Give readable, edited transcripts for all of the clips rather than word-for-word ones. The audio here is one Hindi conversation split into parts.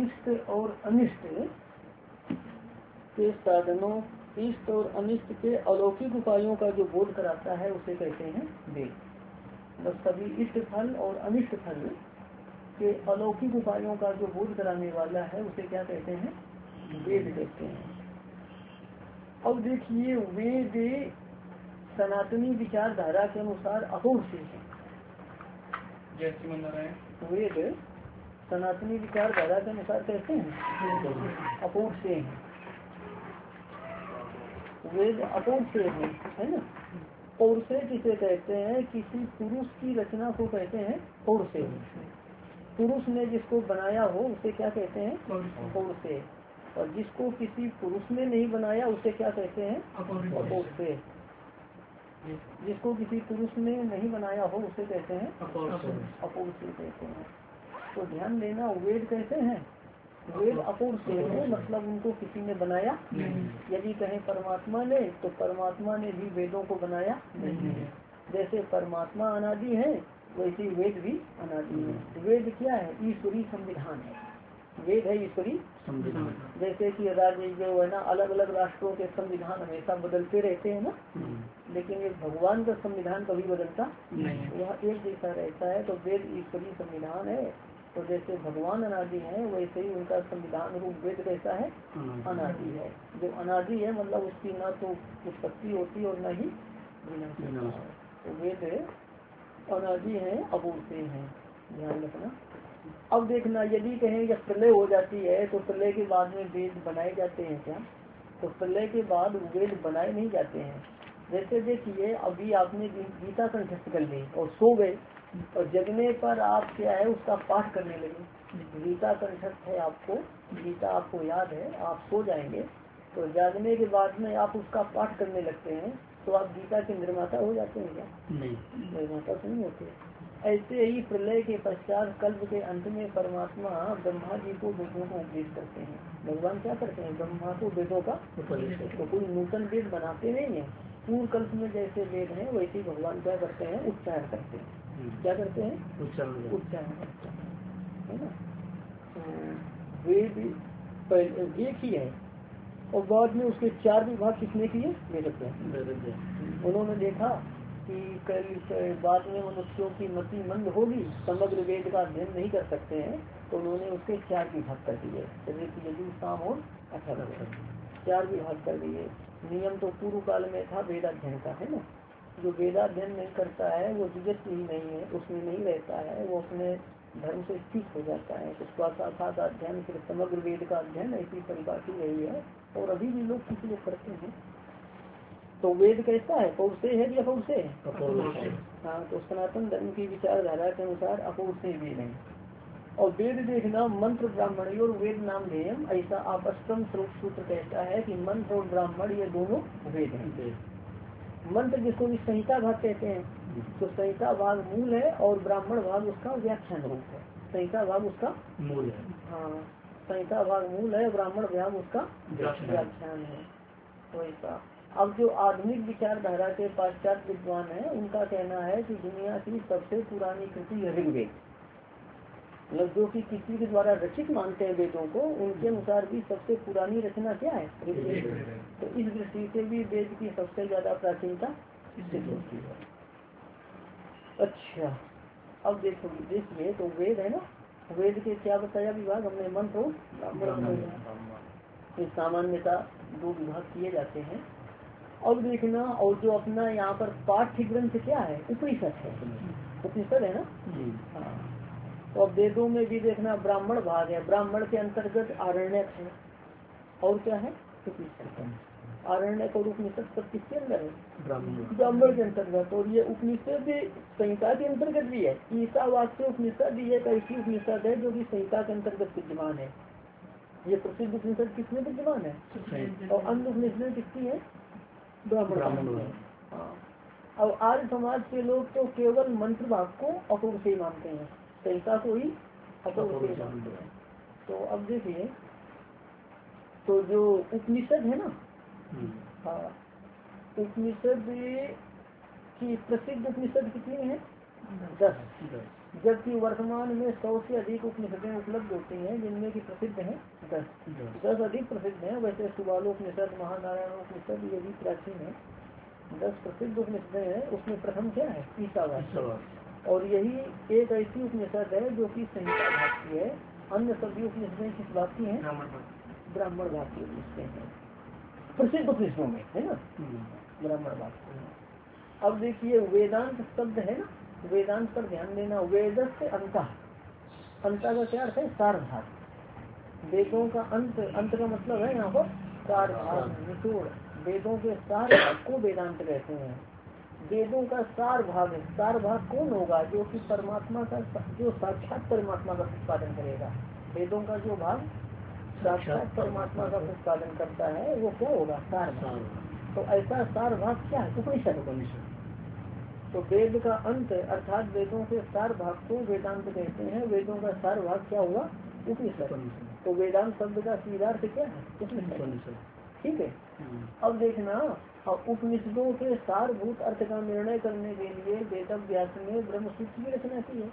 इष्ट और अनिष्ट के साधनों, इष्ट और अनिष्ट के अलौकिक उपायों का जो बोध कराता है उसे कहते हैं वेद। मतलब सभी इष्ट फल और अनिष्ट फल के अलौकिक उपायों का जो बोध कराने वाला है उसे क्या कहते हैं? वेद कहते हैं। अब देखिए, वेद सनातनी विचारधारा के अनुसार अपूर्ण से है। वेद सनातनी विचारधारा के अनुसार कहते हैं अपूर्ण से है। वेद अपूर्ण से है ना। पौर से किसे कहते हैं? किसी पुरुष की रचना को कहते हैं पौर से। पुरुष ने जिसको बनाया हो उसे क्या कहते हैं? पौर से। और जिसको किसी पुरुष ने नहीं बनाया उसे क्या कहते हैं? अपौर से। जिसको किसी पुरुष ने नहीं बनाया हो उसे कहते हैं अपौर से कहते हैं। तो ध्यान देना, वेद कहते हैं वेद अपौर से है, मतलब उनको किसी ने बनाया नहीं। यदि कहें परमात्मा ने, तो परमात्मा ने भी वेदों को बनाया नहीं है। जैसे परमात्मा अनादि है वैसे वेद भी अनादि है। वेद क्या है? ईश्वरीय संविधान है। वेद है ईश्वरीय संविधान। जैसे कि राज्य जो है ना, अलग अलग राष्ट्रों के संविधान हमेशा बदलते रहते हैं ना, लेकिन एक भगवान का संविधान कभी बदलता नहीं, वह एक जैसा रहता है। तो वेद ईश्वरीय संविधान है। तो जैसे भगवान अनादि है वैसे ही उनका संविधान रूप वेद कैसा है? अनादि है। जो अनादि है मतलब उसकी न तो उत्पत्ति होती और न ही विनाश। तो वेद अनादि है, अपूर्ण से है, ध्यान रखना। अब देखना, यदि कहें जब प्रलय हो जाती है तो प्रलय के बाद में वेद बनाए जाते हैं क्या? तो प्रलय के बाद वेद बनाए नहीं जाते हैं। जैसे देखिए, अभी आपने गीता कंठस्थ कर ली और सो गए, और जगने पर आप क्या है उसका पाठ करने लगे। गीता कंठस्थ है आपको, गीता आपको याद है, आप सो जाएंगे, तो जागने के बाद में आप उसका पाठ करने लगते हैं, तो आप गीता के निर्माता हो जाते हैं क्या? नहीं, निर्माता तो नहीं होते। ऐसे ही प्रलय के पश्चात कल्प के अंत में परमात्मा ब्रह्मा जी को वेदों को उपदेश करते हैं। भगवान क्या करते हैं? ब्रह्मा को वेदों का उपदेश। तो कोई नूतन वेद बनाते नहीं है। पूर्व कल्प में जैसे वेद है वैसे ही भगवान क्या करते हैं? उच्चारण करते हैं। क्या करते हैं? उच्चारण करते हैं, है ना। तो वेद एक ही है, और बाद में उसके 4 विभाग किसने किए? वेदज्ञ। उन्होंने देखा कि कल बाद में मनुष्यों की मति मंद होगी, समग्र वेद का अध्ययन नहीं कर सकते हैं, तो उन्होंने उसके 4 विभाग कर दिए। जैसे यदि शाम और अथर्व 4 विभाग कर दिए। नियम तो पूर्व काल में था वेदाध्ययन का, है ना। जो वेदाध्ययन नहीं करता है वो जुगत ही नहीं है, उसमें नहीं रहता है, वो अपने धर्म से स्थित हो जाता है। तो स्वास्थ्य अध्ययन फिर समग्र वेद का अध्ययन ऐसी परिभाषा रही है, और अभी भी लोग किसी लोग करते हैं। तो वेद कैसा है? पौर से है या अपौर से है? हाँ, तो सनातन धर्म की विचारधारा के अनुसार अपौर से वेद है। और वेद देखना, मंत्र ब्राह्मणी और वेद नाम ध्येयम, ऐसा आपस्तम सूत्र कहता है कि मंत्र और ब्राह्मण ये दोनों वेद हैं। मंत्र जिसको भी संहिता भाग कहते हैं, तो संहिता भाग मूल है और ब्राह्मण भाग उसका व्याख्यान रूप है। संहिता भाग उसका मूल है, हाँ, संहिता भाग मूल है, ब्राह्मण भाग उसका व्याख्यान है। तो ऐसा। अब जो आधुनिक विचारधारा के पाश्चात्य विद्वान है, उनका कहना है कि दुनिया की सबसे पुरानी कृति है ऋग्वेद। मतलब जो कि किसी के द्वारा रचित मानते हैं वेदों को, उनके अनुसार भी सबसे पुरानी रचना क्या है? ऋग्वेद। तो इस दृष्टि से भी वेद की सबसे ज्यादा प्राचीनता सिद्ध होती है। अच्छा, अब देखिए, तो वेद है ना, वेद के क्या बताया विभाग हमने? मंत्र और सामान्यता 2 विभाग किए जाते हैं। अब देखना, और जो अपना यहाँ पर पाठ्य ग्रंथ क्या है? उपनिषद है। उपनिषद है ना। हाँ, तो अब वेदों में भी देखना ब्राह्मण भाग है, ब्राह्मण के अंतर्गत आरण्यक है, और क्या है? उपनिषद। आरण्यक और उपनिषद सब किसके अंदर है? ब्राह्मण के अंतर्गत। और ये उपनिषद संहिता के अंतर्गत भी है। ईसावास्य उपनिषद ये एक ऐसी उपनिषद है जो कि संहिता के अंतर्गत विद्यमान है। ये प्रसिद्ध उपनिषद किसमें विद्यमान है? और अन्य उपनिषद किसकी है? ब्राह्मण। हाँ, अब आर्य समाज के लोग तो केवल मंत्र भाग को अपूर्व से मानते हैं, संहिता को ही अपूर्व से मानते हैं। तो अब देखिए, तो जो उपनिषद है ना, हाँ, उपनिषद की प्रसिद्ध उपनिषद कितनी है? 10। जबकि वर्तमान में 100 से अधिक उपनिषदें उपलब्ध होती हैं जिनमें की प्रसिद्ध है 10 अधिक प्रसिद्ध है। वैसे सुबालोपनिषद, महानारायणोपनिषद ये भी प्राचीन है। 10 प्रसिद्ध उपनिषदें हैं। उसमें प्रथम क्या है? ईशावास्य। और यही एक ऐसी उपनिषद है जो कि संहिता भाग की है। अन्य सभी उपनिषदें किस भाग की हैं? ब्राह्मण भाग की उपनिषदें हैं प्रसिद्ध उपनिषदों में, है ना, ब्राह्मण भाग की है। अब देखिए वेदांत शब्द है ना, वेदांत पर ध्यान देना। वेद से अंता, अंता का क्या अर्थ है? सार भाग। वेदों का अंत, अंत का मतलब है यहाँ पर सार भाग, निचोड़। वेदों के सार भाग को वेदांत कहते हैं। वेदों का सार भाग है। सार भाग कौन होगा? जो कि परमात्मा का, जो साक्षात परमात्मा का प्रतिपादन करेगा। वेदों का जो भाग साक्षात परमात्मा का प्रतिपादन करता है वो क्या होगा? सार भाग। तो ऐसा सार भाग क्या है? उपनिषद। तो वेद का अंत अर्थात वेदों के सार भाग को वेदांत कहते हैं। वेदों का सार भाग क्या हुआ? उपनिषद। तो वेदांत शब्द का सीधा अर्थ क्या है? उपनिषद। ठीक है। अब देखना, उपनिषदों के सारभूत अर्थ का निर्णय करने के लिए वेदव्यास ने ब्रह्मसूत्र की रचना की है।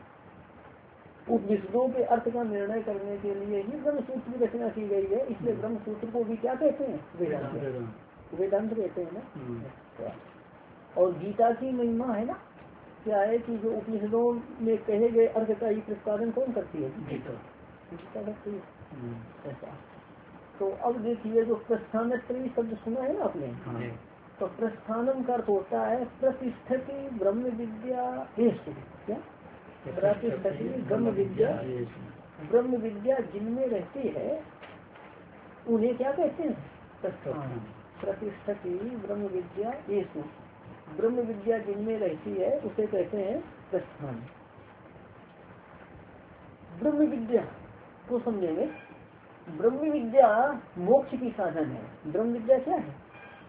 उपनिषदों के अर्थ का निर्णय करने के लिए ही ब्रह्मसूत्र की रचना की गई है। इसलिए ब्रह्मसूत्र को भी क्या कहते हैं? वेदांत कहते हैं ना। और गीता की महिमा है ना, क्या है कि जो उपनिषदों में कहे गए अर्थ का ही प्रतिपादन कौन करती है? गीता करती है। ऐसा। तो अब देखिए जो प्रस्थानत्रयी शब्द सुना है ना आपने, तो प्रस्थानम का अर्थ होता है प्रतिष्ठिति ब्रह्म विद्या हेतु। क्या? प्रतिष्ठिति ब्रह्म विद्या, ब्रह्म विद्या जिनमें रहती है उन्हें क्या कहते हैं? प्रस्थान। प्रतिष्ठिति ब्रह्म विद्या हेतु, ब्रह्म विद्या जिनमें रहती है उसे कहते हैं प्रस्थान। ब्रह्म विद्या को समझेंगे। ब्रह्म विद्या मोक्ष की साधन है। ब्रह्म विद्या क्या है?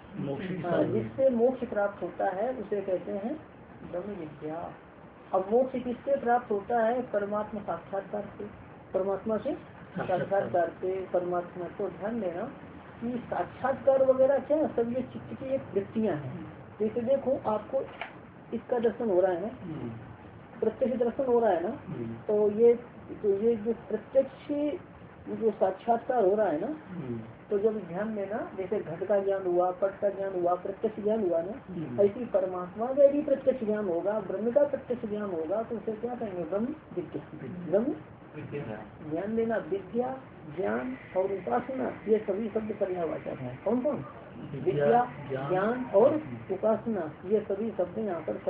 जिससे मोक्ष प्राप्त होता है उसे कहते हैं ब्रह्म विद्या। अब मोक्ष किससे प्राप्त होता है? परमात्मा साक्षात्कार से, परमात्मा से साक्षात्कार से। परमात्मा को ध्यान देना कि साक्षात्कार वगैरह क्या सब ये चित्त की एक वृत्तियां हैं। जैसे देखो आपको इसका दर्शन हो रहा है ना, प्रत्यक्ष दर्शन हो रहा है ना, तो ये जो प्रत्यक्ष जो साक्षात्कार हो रहा है ना, तो जब ध्यान देना जैसे घट का ज्ञान हुआ, पट का ज्ञान हुआ, प्रत्यक्ष ज्ञान हुआ ना, ऐसी परमात्मा का यदि प्रत्यक्ष ज्ञान होगा, ब्रह्म का प्रत्यक्ष ज्ञान होगा तो उसे क्या कहेंगे? ब्रह्म विद्या। ब्रह्म ध्यान देना, विद्या, ज्ञान और उपासना ये सभी शब्द पर्यायवाचक है। कौन कौन? विद्या, ज्ञान और उपासना ये सभी शब्द यहाँ पर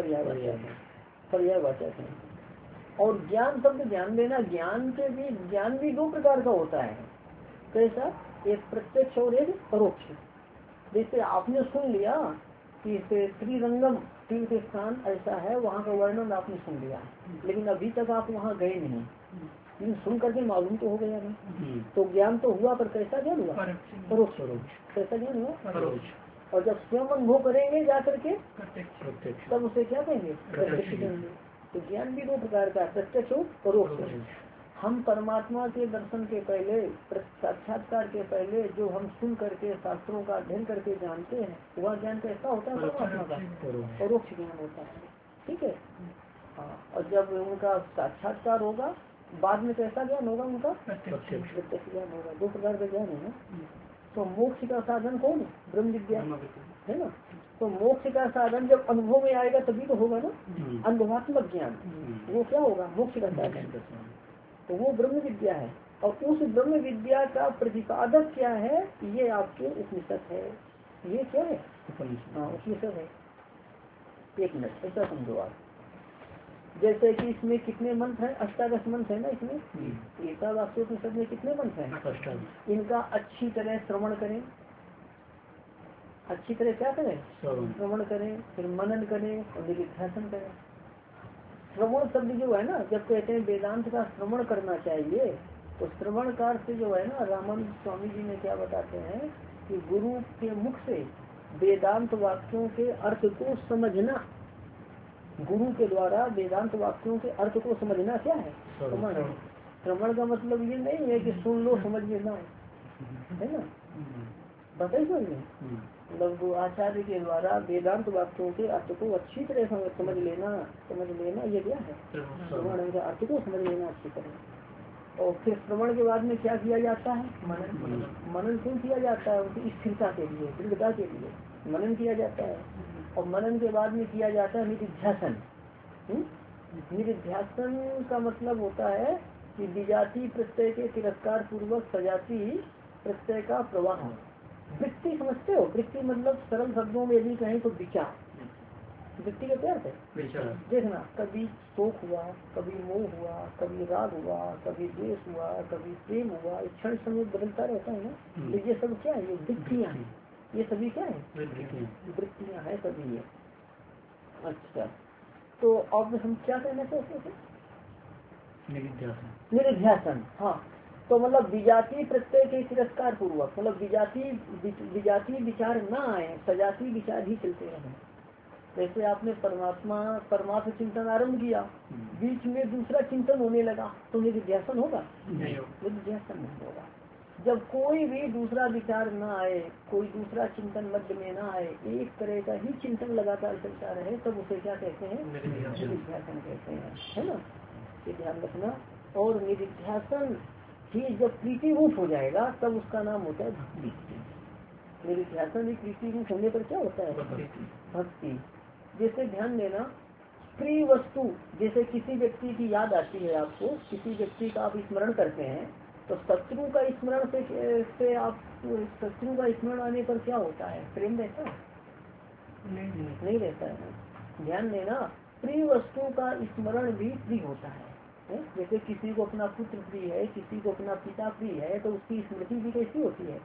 पर्यायवाचक है। और ज्ञान शब्द ध्यान देना, ज्ञान भी दो प्रकार का होता है। कैसा? एक प्रत्यक्ष और एक परोक्ष। जैसे आपने सुन लिया कि श्रीरंगम तीर्थ स्थान ऐसा है, वहाँ का वर्णन आपने सुन लिया, लेकिन अभी तक आप वहाँ गए नहीं, लेकिन सुन करके मालूम तो हो गया ना। तो ज्ञान तो हुआ, पर कैसा ज्ञान हुआ? परोक्ष। कैसा ज्ञान हुआ? और जब स्वयं अनुभव करेंगे जा करके तब उसे क्या कहेंगे? प्रत्यक्ष कहेंगे। तो ज्ञान भी दो प्रकार का, प्रत्यक्ष और परोक्ष। हम परमात्मा के दर्शन के पहले, साक्षात्कार के पहले जो हम सुन करके शास्त्रों का अध्ययन करके जानते हैं वह ज्ञान कैसा होता है? परमात्मा का परोक्ष ज्ञान होता है। ठीक है। हाँ, और जब उनका साक्षात्कार होगा बाद में कैसा ज्ञान होगा? उनका प्रत्यक्ष ज्ञान होगा। दो प्रकार का ज्ञान है ना। तो मोक्ष का साधन कौन? ब्रह्म विद्या है ना। तो मोक्ष का साधन जब अनुभव में आएगा तभी तो होगा ना, अनुभवात्मक ज्ञान। वो क्या होगा? मोक्ष का साधन। तो वो ब्रह्म विद्या है। और उस ब्रह्म विद्या का प्रतिपादक क्या है? ये आपके उपनिषद है। ये क्या है? उपनिषद है। एक मिनट ऐसा समझो आप, जैसे कि इसमें कितने मंत्र हैं? अष्टादश मंत्र है ना इसमें। गीता वाक्योपनिषद में कितने मंत्र हैं? इनका अच्छी तरह श्रवण करें। अच्छी तरह क्या करें? श्रवण करें, फिर मनन करें और निधिध्यासन करें। श्रवण शब्द जो है ना, जब कहते हैं वेदांत का श्रवण करना चाहिए, तो श्रवण कार से जो है ना, रामानंद स्वामी जी ने क्या बताते हैं कि गुरु के मुख से वेदांत वाक्यों के अर्थ को समझना, गुरु के द्वारा वेदांत वाक्यों के अर्थ को समझना क्या है? श्रवण। श्रवण का मतलब ये नहीं है कि सुन लो समझ लेना है ना। बताइए समझ में। मतलब आचार्य के द्वारा वेदांत वाक्यों के अर्थ को अच्छी तरह समझ लेना ये क्या है श्रवण का अर्थ को समझ लेना अच्छी तरह। और फिर श्रवण के बाद में क्या किया जाता है? मनन क्यों किया जाता है? उनकी स्थिरता के लिए, दृढ़ता के लिए मनन किया जाता है। और मनन के बाद में किया जाता है निधिध्यासन। निधिध्यासन का मतलब होता है कि विजाति प्रत्यय के तिरस्कार पूर्वक सजाती प्रत्यय का प्रवाह। वृत्ति समझते हो? वृत्ति मतलब सरल शब्दों में यदि कहें तो विचार। वृत्ति का क्या है? देखना, कभी शोक हुआ, कभी मोह हुआ, कभी राग हुआ, कभी द्वेष हुआ, कभी प्रेम हुआ, क्षण समय बदलता रहता है ना। तो ये सब क्या है? ये वृत्तियाँ हैं। ये सभी क्या है? वृत्तियाँ है सभी ये। अच्छा, तो अब हम क्या कहना चाहते थे? निधिध्यासन। हाँ, तो मतलब विजाति प्रत्यय के तिरस्कार पूर्वक, मतलब विजाति विचार न आए, सजाती विचार ही चलते रहे। जैसे आपने परमात्मा चिंतन आरंभ किया, बीच में दूसरा चिंतन होने लगा तो निधिध्यासन होगा? निधिध्यासन नहीं होगा। जब कोई भी दूसरा विचार न आए, कोई दूसरा चिंतन मध्य में न आए, एक तरह का ही चिंतन लगातार चलता रहे, तब उसे क्या कहते हैं? निधिध्यासन कहते हैं, है ना। ये ध्यान रखना। और निधिध्यासन ही जब प्रीति रूप हो जाएगा तब उसका नाम होता है भक्ति। निधिध्यासन ही प्रीति रूप होने पर क्या होता है? भक्ति। जैसे ध्यान देना, प्रिय वस्तु, जैसे किसी व्यक्ति की याद आती है आपको, किसी व्यक्ति का आप स्मरण करते हैं, तो शत्रु का स्मरण से आप शत्रु का स्मरण आने पर क्या होता है? प्रेम रहता है? नहीं रहता है। ध्यान देना, प्रिय वस्तु का स्मरण भी प्रिय होता है। जैसे किसी को अपना पुत्र प्रिय है, किसी को अपना पिता प्रिय है, तो उसकी स्मृति भी कैसी होती है?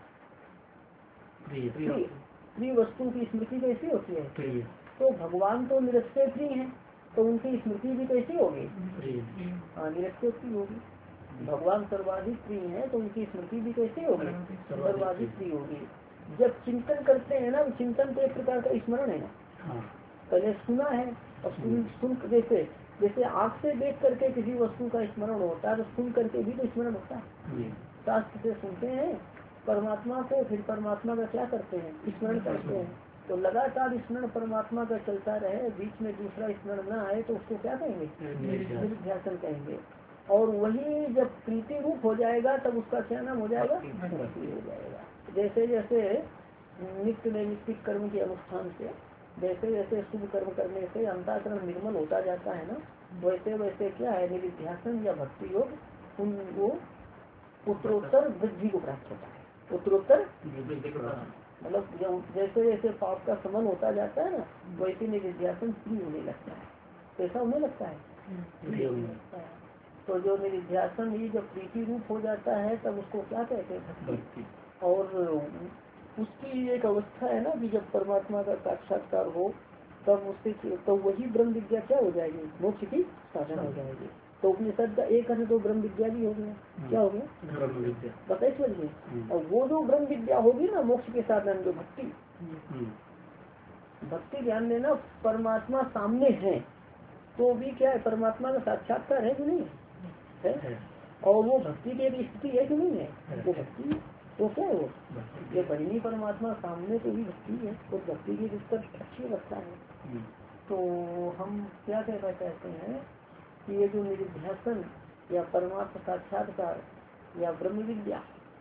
प्रिय वस्तु की स्मृति कैसी होती है? तो भगवान तो निरस्ते प्रिय है, तो उनकी स्मृति भी कैसी होगी? हाँ, निरस्ते प्रिय होगी। भगवान सर्वाधिक प्रिय है, तो उनकी स्मृति भी कैसी होगी? सर्वाधिक प्रिय होगी। जब चिंतन करते हैं ना, चिंतन तो एक प्रकार का स्मरण है ना। पहले सुना है और सुन जैसे आँख से देख करके किसी वस्तु का स्मरण होता है, तो सुन करके भी तो स्मरण होता है। शास्त्र से सुनते हैं परमात्मा को, फिर परमात्मा का क्या करते हैं? स्मरण करते हैं। तो लगातार स्मरण परमात्मा का चलता रहे, बीच में दूसरा स्मरण न आए, तो उसको क्या कहेंगे? निधिध्यासन कहेंगे। और वही जब प्रीति रूप हो जाएगा तब उसका क्या नाम हो जाएगा? भक्ति हो जाएगा। जैसे जैसे नित्य नैमित्तिक कर्म के अनुष्ठान से, जैसे जैसे शुभ कर्म करने से अंतःकरण निर्मल होता जाता है ना, वैसे वैसे क्या है? निधिध्यासन या भक्ति योग वो उत्तरोत्तर वृद्धि को प्राप्त होता है। उत्तरोत्तर मतलब जैसे जैसे पाप का समन होता जाता है ना, वैसे निधिध्यासन प्रिय होने लगता है। कैसा होने लगता है? प्रिय होने लगता है। तो जो निधिध्यासन ही जब प्रीति रूप हो जाता है तब उसको क्या कहते हैं? भक्ति। और उसकी एक अवस्था है ना कि जब परमात्मा का साक्षात्कार हो तब उससे तो वही ब्रह्म विद्या क्या हो जाएगी? मोक्ष की साधन हो जाएगी। तो उपनिषद का एक अर्थ तो ब्रह्म विद्या भी हो गया। क्या हो गया? ब्रह्म विद्या। बताइए समझिए। और वो जो ब्रह्म विद्या होगी ना मोक्ष के साधन, जो भक्ति, भक्ति ध्यान देना, परमात्मा सामने है तो भी क्या है? परमात्मा का साक्षात्कार है कि नहीं है? और वो भक्ति की एक स्थिति है कि नहीं है? वो भक्ति, तो क्या है वो? ये परिणी परमात्मा सामने तो भी भक्ति है, और भक्ति की दिक्कत अच्छी लगता है। तो हम क्या कहना चाहते हैं कि ये जो निधिध्यासन या परमात्मा साक्षात्कार या ब्रह्म विद्या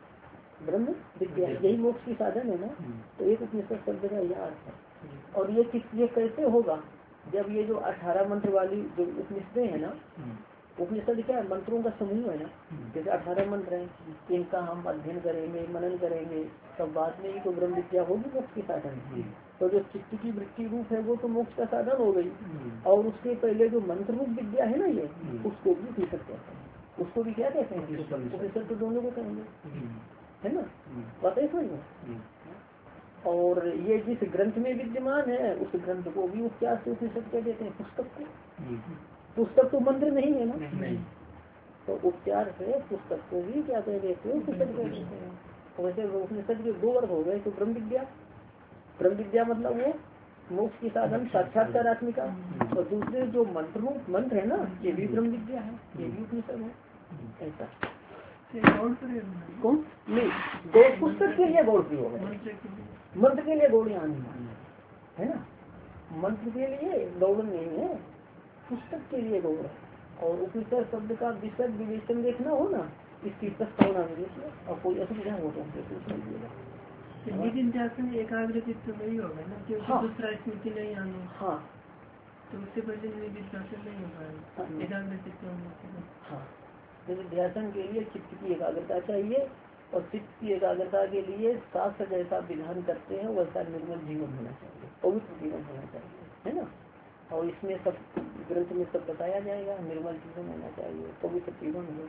यही मोक्ष की साधन है ना। तो एक उपनिषद शब्द का यह अर्थ है। और ये कैसे होगा? जब ये जो 18 मंत्र वाली जो उपनिषदें है ना, उपनिषद क्या है? मंत्रों का समूह है ना। जैसे 18 मंत्र हैं, इनका हम अध्ययन करेंगे, मनन करेंगे, तब बाद में ही तो ब्रह्म विद्या होगी मोक्ष की साधन। तो जो चित्त की वृत्ति रूप है वो तो मोक्ष का साधन हो गई, और उसके पहले जो मंत्र रूप विद्या है ना, ये उसको भी उपनिषद कहते हैं। उसको भी क्या कहते हैं? उपनिषद तो दोनों को कहेंगे, है ना। बताइए समझ में। और ये जिस ग्रंथ में विद्यमान है उस ग्रंथ को भी उपचार से उपनिषद कह देते हैं। पुस्तक को, पुस्तक तो मंत्र नहीं है ना, तो उपचार से पुस्तक को भी क्या कह देते हैं? उपनिषद कह देते हैं। वैसे उपनिषद के 2 वर्ग हो गए। तो ब्रह्म विद्या मतलब वो मोक्ष की साधन साक्षात्कार आत्मिका, और दूसरे जो मंत्र है ना, ये भी ब्रह्म विद्या है, ये भी उपनिषद है। ऐसा कौन नहीं, गौड़ पुस्तक के लिए गौड़ प्रयोग है, मंत्र के लिए गौड़ यहाँ नहीं है ना, मंत्र के लिए गौड़ नहीं है, पुस्तक के लिए गौड़ है। और उपनिषद शब्द का विशद विवेचन देखना हो ना, इसकी प्रस्तावना में देखिए, और कोई असुविधा हो तो हमसे पूछ लीजिएगा। लेकिन ध्यान एकाग्र चित्त वही होगा ना, क्योंकि दूसरा स्मृति नहीं आना। हाँ, तो उससे पहले निधिध्यासन नहीं हो पाएगा एकाग्र चित्त होने से। हाँ, निधिध्यासन के लिए चित्त की एकाग्रता चाहिए, और चित्त की एकाग्रता के लिए शास्त्र जैसा विधान करते हैं वैसा निर्मल जीवन होना चाहिए, पवित्र जीवन होना चाहिए, है ना। और इसमें सब ग्रंथ में सब बताया जाएगा, निर्मल जीवन होना चाहिए, पवित्र जीवन हो,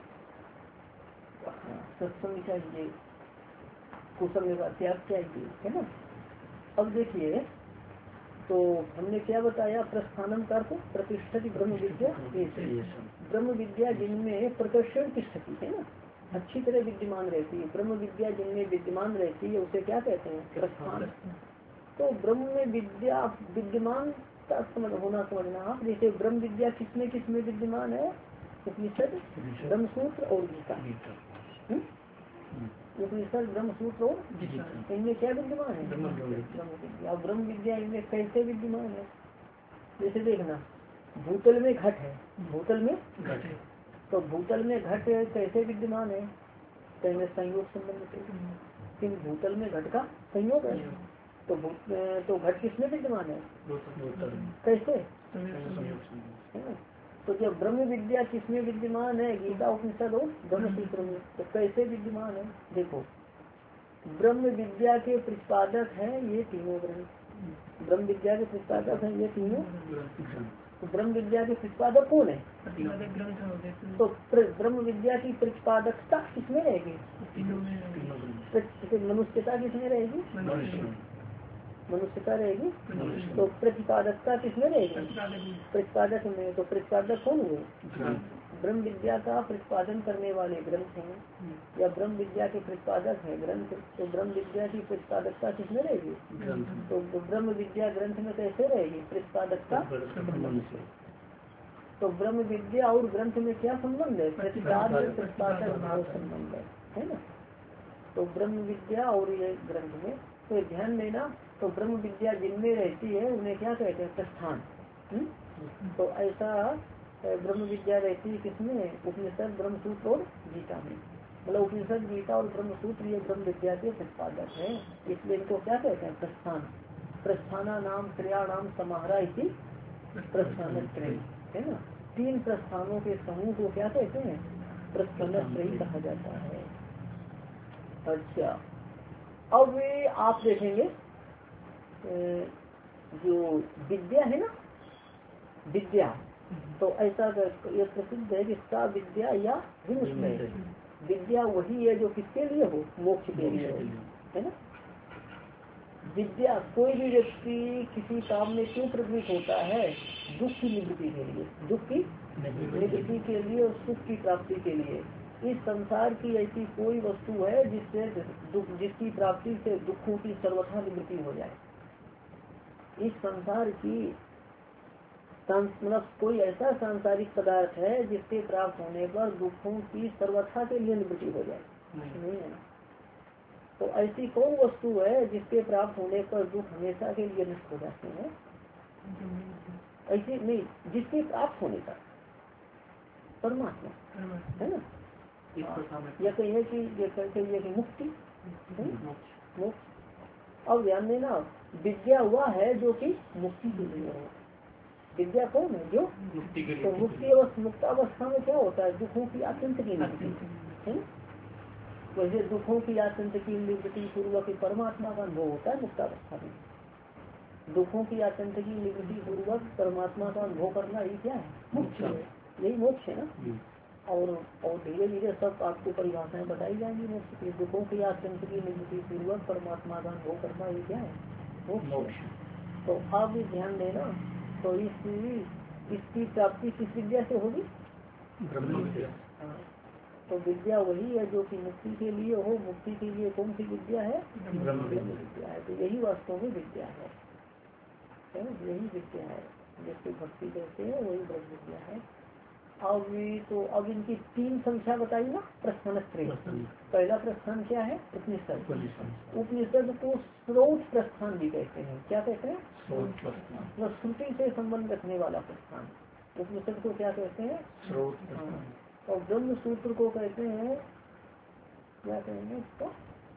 सत्संग चाहिए, कुशल का त्याग चाहिए, है ना। अब देखिए, तो हमने क्या बताया, प्रस्थानम का अर्थ प्रतिष्ठित ब्रह्म विद्या, ब्रह्म विद्या जिनमें प्रकर्षण की स्थिति है ना, अच्छी तरह विद्यमान रहती है, ब्रह्म विद्या जिनमें विद्यमान रहती है उसे क्या कहते हैं, प्रस्थान। तो ब्रह्म में विद्या विद्यमान का होना समझना आप, जैसे ब्रह्म विद्या किसमें विद्यमान है, उपनिषद, ब्रह्मसूत्र और गीता, उपनिषद, ब्रह्मसूत्र और इनमें क्या विद्यमान है, ब्रह्म विद्या। और ब्रह्म विद्या इनमें कैसे विद्यमान है, जैसे देखना, भूतल में घट है, भूतल में घट है, तो भूतल में घट कैसे विद्यमान है, तो इनमें संयोग संबंध से, किन भूतल में घट का संयोग है, तो घट किसमें विद्यमान है, कैसे, है ना। तो जब ब्रह्म विद्या किसमें विद्यमान है, गीता, उपनिषद और ब्रह्मसूत्र में, तो कैसे विद्यमान है, देखो, ब्रह्म विद्या के प्रतिपादक है ये तीनों ग्रंथ, ब्रह्म विद्या के प्रतिपादक है ये तीनों, तो ब्रह्म विद्या के प्रतिपादक कौन है, तो ब्रह्म विद्या की प्रतिपादकता किसमें रहेगी, मनुष्यता किसमें रहेगी, मनुष्यता रहेगी, तो प्रतिपादकता किसमें रहेगी, प्रतिपादक में, तो प्रतिपादक कौन हुए, ब्रह्म विद्या का प्रतिपादन करने वाले ग्रंथ हैं, या ब्रह्म विद्या के प्रतिपादक है ग्रंथ, तो ब्रह्म विद्या की प्रतिपादकता किसमें रहेगी, तो ब्रह्म विद्या ग्रंथ में कैसे रहेगी, प्रतिपादकता, तो ब्रह्म विद्या और ग्रंथ में क्या संबंध है, प्रतिपादक प्रतिपादक भाव संबंध है ना। तो ब्रह्म विद्या और ये ग्रंथ में, तो ध्यान देना, तो ब्रह्म विद्या जिनमें रहती है उन्हें क्या कहते हैं, प्रस्थान। तो ऐसा ब्रह्म विद्या रहती है किसमें, उपनिषद, ब्रह्मसूत्र और गीता में, मतलब उपनिषद, गीता और ब्रह्मसूत्र ये ब्रह्म विद्या के प्रतिपादक है, इसलिए इनको क्या कहते हैं, प्रस्थान। प्रस्थाना नाम क्रिया नाम समाहरा इसी प्रस्थान त्रयी, है ना। 3 प्रस्थानों के समूह को क्या कहते हैं, प्रस्थान त्रयी कहा जाता है। अच्छा, अब आप देखेंगे जो विद्या है ना, विद्या, तो ऐसा ये प्रसिद्ध है कि सा विद्या या विमुष्टि, विद्या वही है जो किसके लिए हो, मोक्ष के लिए हो, है ना। विद्या, कोई भी व्यक्ति किसी काम में क्यों प्रवृत्त होता है, दुख की निवृत्ति के लिए, दुख की निवृत्ति के लिए और सुख की प्राप्ति के लिए। इस संसार की ऐसी कोई वस्तु है जिसकी प्राप्ति से दुखों की सर्वथा निवृत्ति हो जाए। इस संसार की मतलब कोई ऐसा सांसारिक पदार्थ है जिसके प्राप्त होने पर दुखों की सर्वथा के लिए निवृत्ति हो जाए, नहीं है ना। तो ऐसी कौन वस्तु है जिसके प्राप्त होने पर दुख हमेशा के लिए नष्ट हो जाते हैं, ऐसी नहीं, जिसके प्राप्त होने पर, परमात्मा, है ना। या कहिए कि मुक्ति, मोक्ष। अब ध्यान देना, विद्या हुआ है जो कि मुक्ति के लिए हो। विद्या कौन है, जो मुक्ति के लिए, तो मुक्ति मुक्तावस्था में क्या होता है, दुखों की आतंक की निवृत्ति, है ना। वैसे दुखों की आतंक की निवृत्ति पूर्वक परमात्मा का अनुभव होता है मुक्तावस्था में। दुखों की आतंक की निवृत्ति पूर्वक परमात्मा का अनुभव करना ये क्या है, मोक्ष है, यही मोक्ष है ना। और धीरे धीरे सब आपको परिभाषाएं बताई जाएंगी मोक्ष की। दुखों की आतंक की निवृत्ति पूर्वक परमात्मा का अनुभव करना ये क्या है, मोक्ष। तो आप भी ध्यान देना, तो इसकी प्राप्ति किस विद्या से होगी, ब्रह्म विद्या। तो विद्या वही है जो कि मुक्ति के लिए हो। मुक्ति के लिए कौन सी विद्या है, ब्रह्म विद्या है। तो यही वास्तव में विद्या है, यही विद्या है, जिसकी भक्ति करते हैं वही ब्रह्म विद्या है। अब इनकी 3 संख्या बताई ना प्रस्थान त्रय। पहला प्रस्थान क्या है? उपनिषद। उपनिषद को स्रोत प्रस्थान भी कहते हैं। क्या कहते हैं? मतलब श्रुति से संबंध रखने वाला प्रस्थान। उपनिषद को क्या कहते हैं? स्रोत। और ब्रह्म सूत्र को कहते हैं, क्या कहेंगे इसको?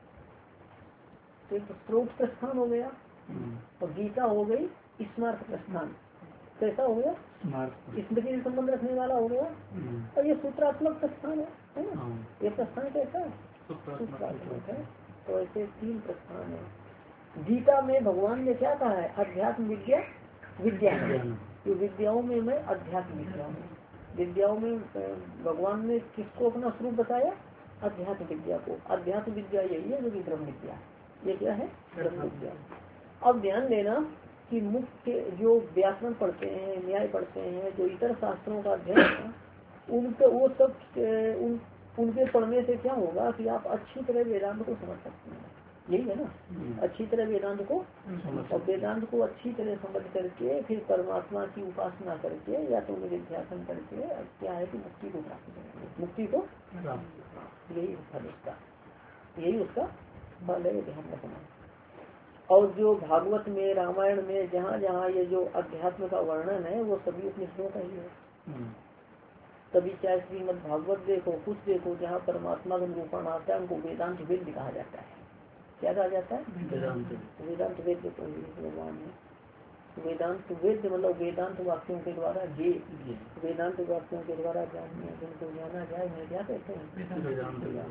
एक स्रोत प्रस्थान हो गया और गीता हो गई स्मार्ट प्रस्थान। कैसा हो गया? स्मृति से संबंध रखने वाला हो गया। और ये सूत्रात्मक प्रस्थान है ना? ये प्रस्थान कैसा है? सूत्रात्मक है। तो ऐसे 3 प्रस्थान है। गीता में भगवान ने क्या कहा है? अध्यात्म विद्या विद्या जो विद्याओं में मैं अध्यात्म विद्या हूँ। विद्याओं में भगवान ने किसको अपना स्वरूप बताया? अध्यात्म विद्या को। अध्यात्म विद्या यही है जो कि ब्रह्म विद्या। ये क्या है? ब्रह्म विद्या। अब ध्यान देना कि मुख्य जो व्याकरण पढ़ते हैं, न्याय पढ़ते हैं, जो इतर शास्त्रों का अध्ययन है, उनके वो सब उनके पढ़ने से क्या होगा कि आप अच्छी तरह वेदांत को समझ सकते हैं। यही है ना? अच्छी तरह वेदांत को, और वेदांत को अच्छी तरह समझ करके फिर परमात्मा की उपासना करके या तो निधिध्यासन करके क्या है कि मुक्ति को प्राप्त करेंगे। मुक्ति को यही फल उसका, यही उसका फल है। ध्यान रखना। और जो भागवत में, रामायण में जहाँ जहाँ ये जो अध्यात्म का वर्णन है वो सभी उपनिषदों का ही है। तभी चाहे श्रीमद् भागवत देखो, कुछ देखो, जहाँ परमात्मा का निरूपण आता है उनको वेदांत वेद कहा जाता है। क्या कहा जाता है? वेदांत वेद। भगवान ने वेदांत वेद मतलब वेदांत वाक्यों के द्वारा जे वेदांत वाक्यों के द्वारा जानने, जिनको जाना जाए उन्हें क्या कहते हैं?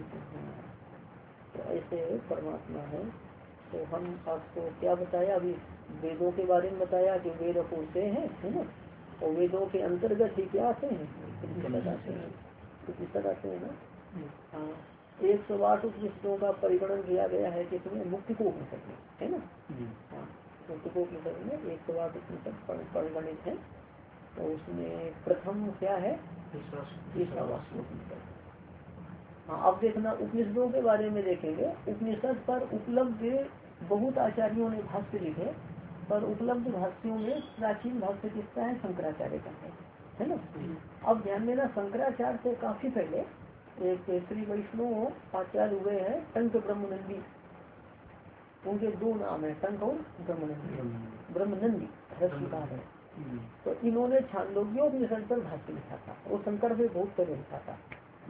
तो ऐसे परमात्मा है। तो हम आपको क्या बताया? अभी वेदों के बारे में बताया कि वेद अपूर्ते हैं, है ना? और वेदों के अंतर्गत ही क्या आते हैं? उपनिषद आते हैं। उपनिषद आते हैं ना। हाँ, 108 उपनिषदों का परिगणन किया गया है किसमें? मुक्ति को उपनिषद में, है ना? हाँ, मुक्ति को उपनिषद में 108 उपनिषद परिगणित है। तो उसमें प्रथम क्या है? ईशावास्य उपनिषद। हाँ, अब देखना उपनिषदों के बारे में देखेंगे। उपनिषद पर उपलब्ध बहुत आचार्यों ने भाष्य लिखे, पर उपलब्ध भाष्यों में प्राचीन भाष्य किसका है? शंकराचार्य का है ना? अब ध्यान देना, शंकराचार्य से काफी पहले एक श्री वैष्णव आचार्य हुए हैं टंक ब्रह्मनंदी। उनके 2 नाम है, टंक और ब्रह्मनंदी। ब्रह्मनंदी रसिका है। तो इन्होंने छांदोग्योपनिषद पर भाष्य लिखा था। वो शंकर से बहुत पहले लिखा था।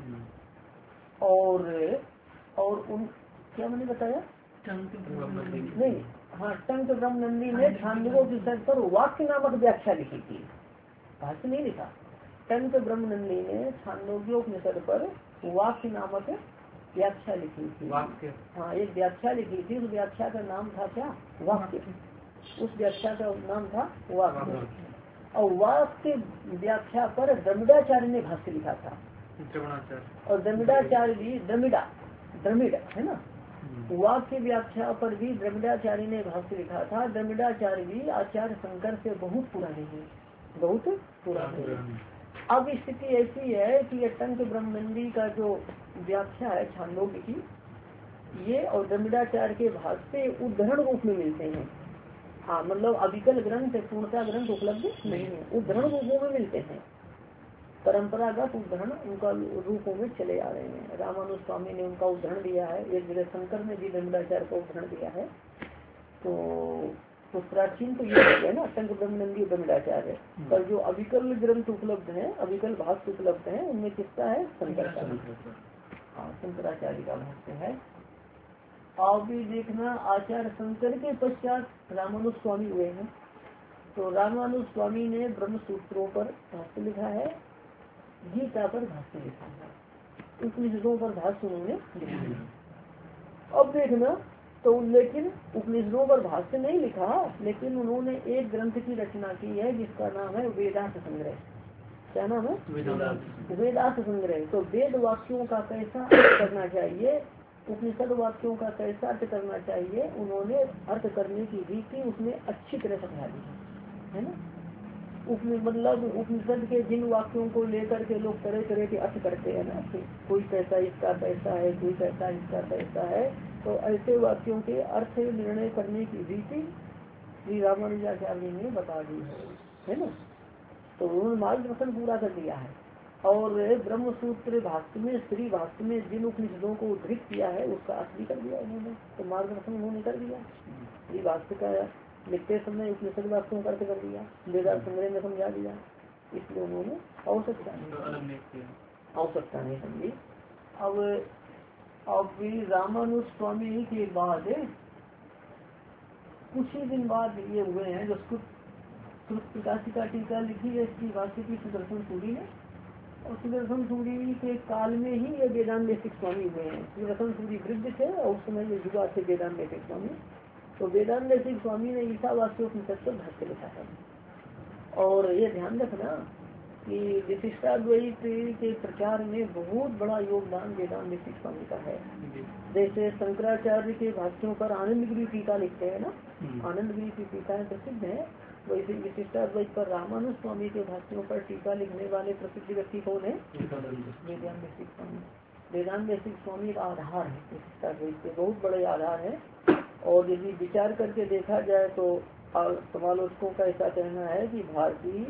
और उन क्या मैंने बताया? नहीं, हाँ, टंक ब्रह्मनंदी ने छांदोग्योपनिषद पर वाक्य नामक व्याख्या लिखी थी, भाष्य नहीं लिखा। टंक ब्रह्मनंदी ने छांदोग्योपनिषद पर वाक्य नामक व्याख्या लिखी थी। हाँ, एक व्याख्या लिखी थी। उस व्याख्या का नाम था क्या? वाक्य। उस व्याख्या का नाम था वाक्य। और वाक्य व्याख्या पर द्रमिडाचार्य ने भाष्य लिखा था। और द्रमिडाचार्य भी द्रमिड है ना? वाक्य व्याख्या पर भी द्रमिडाचार्य ने भाष्य लिखा था। द्रमिडाचार्य भी आचार्य शंकर से बहुत पुराने हैं, बहुत पुराने। अब स्थिति ऐसी है कि ये टंक ब्रह्मनंदी का जो व्याख्या है छांदोग्य की, ये और द्रमिडाचार्य के भाष्य उद्धरण रूप में मिलते हैं। हाँ, मतलब अविकल ग्रंथ, पूर्णता ग्रंथ उपलब्ध नहीं है, उद्धरण रूपों में मिलते हैं। परंपरागत उद्धरण उनका रूपों में चले आ रहे हैं। रामानुज स्वामी ने उनका उद्धरण दिया है, एक जगह शंकर ने भी द्रमिडाचार्य को उद्धरण दिया है। तो प्राचीन तो ये है ना, टंक ब्रह्मनंदी द्रमिडाचार्य। पर जो अविकल ग्रंथ उपलब्ध है, अविकल भाष्य उपलब्ध है, उनमें किसका है? शंकराचार्य। हाँ, शंकराचार्य का भाष्य है। अब भी देखना, आचार्य शंकर के पश्चात रामानुज स्वामी हुए हैं। तो रामानुज स्वामी ने ब्रह्म सूत्रों पर भाष्य लिखा है, गीता पर भाष्य लिखा है, उपनिषदों पर भाष्य उन्होंने लिखा है। अब देखना, तो लेकिन उपनिषदों पर भाष्य नहीं लिखा, लेकिन उन्होंने एक ग्रंथ की रचना की है जिसका नाम है वेदांत संग्रह। क्या नाम है? वेदांत संग्रह। तो वेद वाक्यों का कैसा अर्थ करना चाहिए, उपनिषद वाक्यों का कैसा अर्थ करना चाहिए, उन्होंने अर्थ करने की रीति उसमें अच्छी तरह समझा दी है ना? मतलब उपनिषद के जिन वाक्यों को लेकर के लोग तरह तरह के अर्थ करते हैं ना, कोई कैसा इसका कैसा है, कोई कैसा इसका कैसा है, तो ऐसे वाक्यों के अर्थ निर्णय करने की रीति श्री रामानुजाचार्य ने बता दी है ना? तो उन्होंने मार्गदर्शन पूरा कर दिया है। और ब्रह्म सूत्र भाष्य में श्री भाष्य में जिन उपनिषदों को उद्धृत किया है उसका अर्थ भी कर दिया इन्होंने, तो मार्गदर्शन उन्होंने कर दिया। श्री भाष्य का लिखते समय उपनिषद वाक्यों का अर्थ कर दिया, वेदांत संग्रह में समझा दिया, इसलिए उन्होंने आवश्यकता नहीं समझी। अब रामानुज स्वामी के बाद कुछ ही दिन बाद ये हुए हैं जो प्रकाशिका टीका लिखी है इसकी भाष्य की सुदर्शन सूरी ने, और सुदर्शन सूरी के काल में ही ये वेदांत देशिक स्वामी हुए हैं। सुदर्शन सूरी वृद्ध थे और उस समय ये युवा थे वेदांत देशिक स्वामी। तो वेदांत देशिक स्वामी ने ईसावास्योपनिषद पर भाष्य लिखा है। और ये ध्यान रखना कि विशिष्टाद्वैत के प्रचार में बहुत बड़ा योगदान वेदांत देशिक स्वामी का है। जैसे शंकराचार्य के भाष्यों पर आनंदगिरी टीका लिखते हैं ना, आनंदगिरी की टीकाएं प्रसिद्ध है, वैसे विशिष्टाद्वैत पर रामानुज स्वामी के भाष्यों पर टीका लिखने वाले प्रसिद्ध व्यक्ति कौन है? वेदांत देशिक स्वामी। वेदांत देशिक स्वामी का आधार है विशिष्टाद्वैत के, बहुत बड़े आधार है। और यदि विचार करके देखा जाए तो समालोचकों का ऐसा कहना है कि भारतीय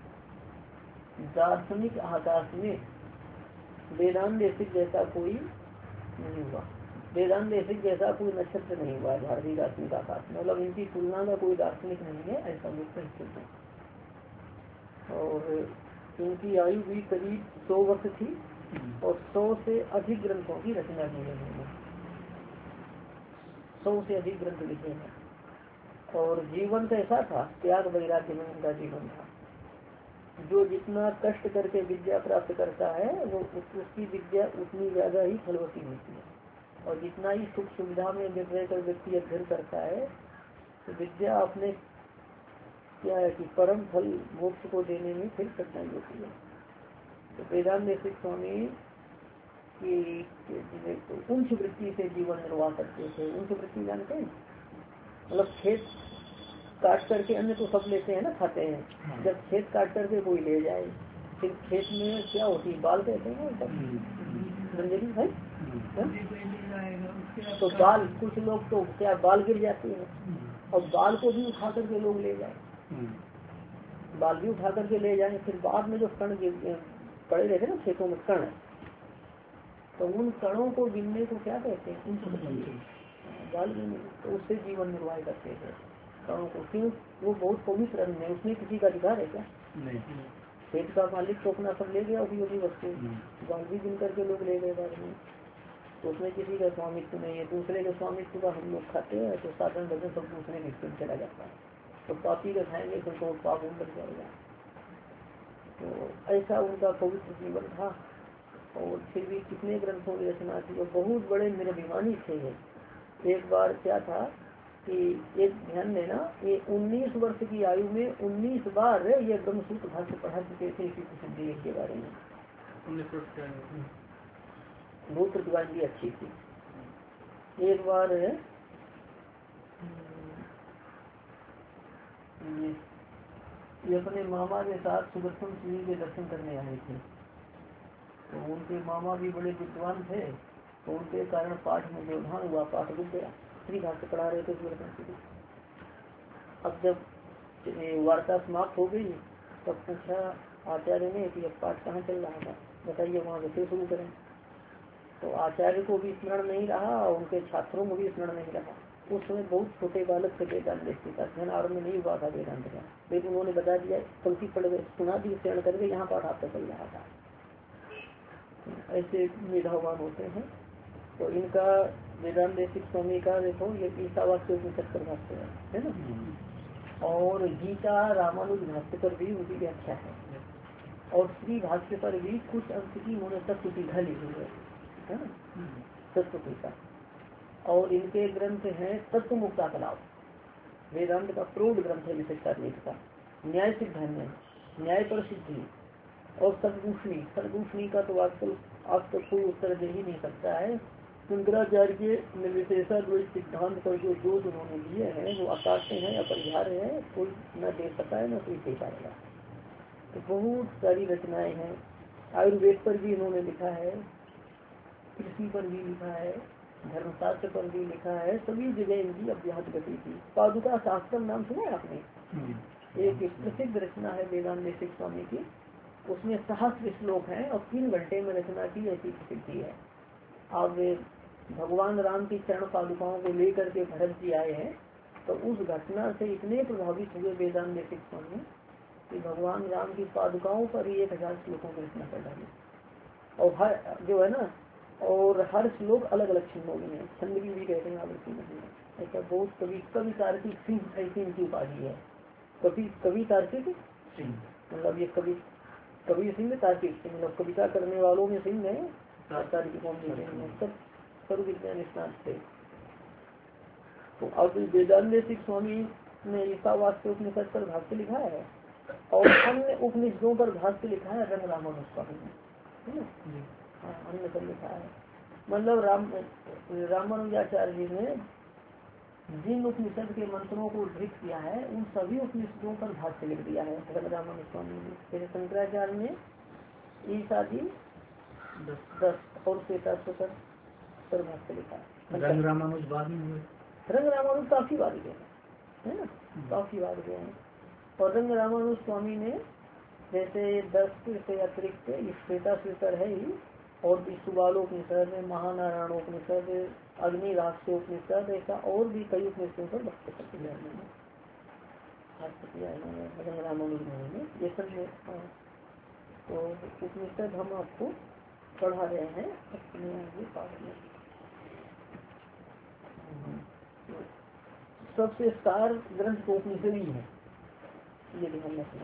दार्शनिक आकाश में वेदांत देशिक जैसा कोई नहीं हुआ, वेदांत देशिक जैसा कोई नक्षत्र नहीं हुआ भारतीय दार्शनिक आकाश में, मतलब इनकी तुलना में कोई दार्शनिक नहीं है, ऐसा लोग कहते हैं। और इनकी आयु भी करीब 100 वर्ष थी और 100 से अधिक ग्रंथों की रचना की है उन्होंने, 100 से अधिक ग्रंथ लिखे हैं। और जीवन कैसा था? त्याग वैराग्य में उनका जीवन था। जो जितना कष्ट करके विद्या प्राप्त करता है वो उसकी विद्या उतनी ज्यादा ही फलवती होती है, और जितना ही सुख सुविधा में रहकर व्यक्ति अध्ययन करता है तो विद्या अपने क्या है कि परम फल मोक्ष को देने में फिर कठिनाई होती है। तो वेदांत देशिक स्वामी की उच्च वृत्ति से जीवन निर्वाह करते थे। उच्च वृत्ति जानते हैं, मतलब खेत काट करके अन्य तो सब लेते हैं ना, खाते हैं। जब खेत काट करके कोई ले जाए फिर खेत में क्या होती है, बाल कहते हैं मंजरी भाई, तो बाल, कुछ लोग तो क्या बाल गिर जाते हैं और बाल को भी उठा करके लोग ले जाए, बाल भी उठा करके ले जाए। फिर बाद में जो कण पड़े रहते हैं ना खेतों में कण, तो उन कणों को गिनने को क्या कहते हैं? बाल गिनने, तो उससे जीवन निर्वाह करते थे कणों को। क्यों? वो बहुत पवित्र अन्न है, उसमें किसी का अधिकार है क्या? नहीं। खेत का मालिक तो अपना सब ले गया उपयोगी वस्तु, बाल भी गिन करके लोग ले गए बाद में, तो उसमें किसी का स्वामित्व नहीं है। दूसरे के स्वामित्व का हम लोग खाते हैं तो साधन भजन सब दूसरे के हिस्से में चला जाता है, तो पापी का खाएंगे फिर तो पाप बन जाएगा। तो ऐसा उनका पवित्र जीवन था। और फिर भी कितने ग्रंथों की रचना थी और बहुत बड़े निर्भिमानी थे। एक बार क्या था कि एक ध्यान देना, ये 19 वर्ष की आयु में 19 बार ये ब्रह्मसूत्र भाष्य पढ़ा चुके थे। इसी प्रसिद्धि के बारे में बहुत प्रतिभा भी अच्छी थी। एक बार ये अपने मामा के साथ सुदर्शन सूरी के दर्शन करने आए थे, तो उनके मामा भी बड़े विद्वान थे, तो उनके कारण पाठ में व्यवधान हुआ, पाठ रुक गया। श्री भाष्य पढ़ा रहे थे सुदर्शन सूरी। अब जब वार्ता समाप्त हो गई तब पूछा आचार्य ने कि अब पाठ कहाँ चल रहा था, बताइए वहाँ से फिर शुरू करें। तो आचार्य को भी स्मरण नहीं रहा और उनके छात्रों को भी स्मरण नहीं रहा। उस समय बहुत छोटे बालक थे, वेदांत देखते था, अध्ययन आरम्भ नहीं हुआ था वेदांत का, लेकिन उन्होंने बता दिया, पंक्ति पढ़ गए, सुना दी, शरण करके यहाँ पाठ आपका चल रहा था। ऐसे मेधावान होते हैं। तो इनका वेदांत देशिक स्वामी का देखो ये ईसावास्योपनिषद पर भाष्य है ना, और गीता रामानुज भाष्य पर भी उनकी व्याख्या है, और श्री भाष्य पर भी कुछ अंश की उन्होंने तत्व टीका लिखी है ना, तत्व टीका। और इनके ग्रंथ हैं तत्व मुक्ता कलाप, वेदांत का प्रौढ़ ग्रंथ है विशिष्टाद्वैत का, न्याय सिद्धान्य, न्याय पर सिद्धि, और सदभूषणी, सदभूषणी का तो आजकल आज तक कोई उत्तर दे ही नहीं सकता है। शंकराचार्य के निर्विशेषाद्वैत सिद्धांत पर जो दोष उन्होंने दिए हैं वो आकाश हैं, अपरिहार्य है, कोई न दे सकता है न कोई दे पाएगा। तो बहुत सारी रचनाएं हैं। आयुर्वेद पर भी इन्होंने लिखा है, कृषि पर भी लिखा है, धर्मशास्त्र पर भी लिखा है, सभी जगह इनकी अभ्यास गति थी। पादुका शास्त्रम नाम सुना है आपने? एक प्रसिद्ध रचना है वेदांत देशिक स्वामी की, उसमें सहस्त्र श्लोक है और 3 घंटे में रचना की ऐसी प्रसिद्धि है। अब भगवान राम की चरण पादुकाओं को लेकर के भरत जी आए हैं, तो उस घटना से इतने प्रभावित हुए वेदांत देशिक स्वामी कि भगवान राम की पादुकाओं पर ही 1000 श्लोकों की रचना कर डाली। और हर जो है ना, और हर श्लोक अलग अलग छंदों में है, छंद की भी कहते हैं आवृत्ति नहीं है। ऐसा बहुत कवि तार्किक सिंह ऐसी इनकी उपाधि है। कवि तार्किक सिंह, मतलब ये कवि सिंह तार्किक सिंह, मतलब कविता करने वालों में सिंह है, तार्किकों में सिंह है, सब सर्व विज्ञान स्नात थे। तो अब वेदांत देशिक स्वामी ने ईसावास्य उपनिषद पर भाष्य लिखा है और अन्य उपनिषदों पर भाष्य लिखा है रंग रामानुज स्वामी ने, हाँ अन्य पर लिखा है। मतलब रामानुजाचार्य जी ने जिन उपनिषद के मंत्रों को उद्धृत किया है उन सभी उपनिषदों पर भाष्य लिख दिया है रंग रामानुज स्वामी ने। जैसे शंकराचार्य ने ईसा जी 10 और श्वेताश्वतर पर भाष्य लिखा है। रंग रामानुज बाद में हुए, रंग रामानुज काफी बार गए है ना, काफी बार गए हैं। और रंग रामानुज स्वामी ने जैसे 10 से अतिरिक्त श्वेताश्वतर है ही, और भी सुबालोपनिषद, महानारायणोपनिषद, अग्निराक्षोपनिषद, ऐसा और भी कई उपनिषदों पर भाष्य कर दिया इन्होंने रंग रामानुज ने ये सब है। तो उपनिषद हम आपको पढ़ा रहे हैं अपने आगे पाठ में। सबसे सार ग्रंथ तो उपनिषद ही है, ये ध्यान रखना।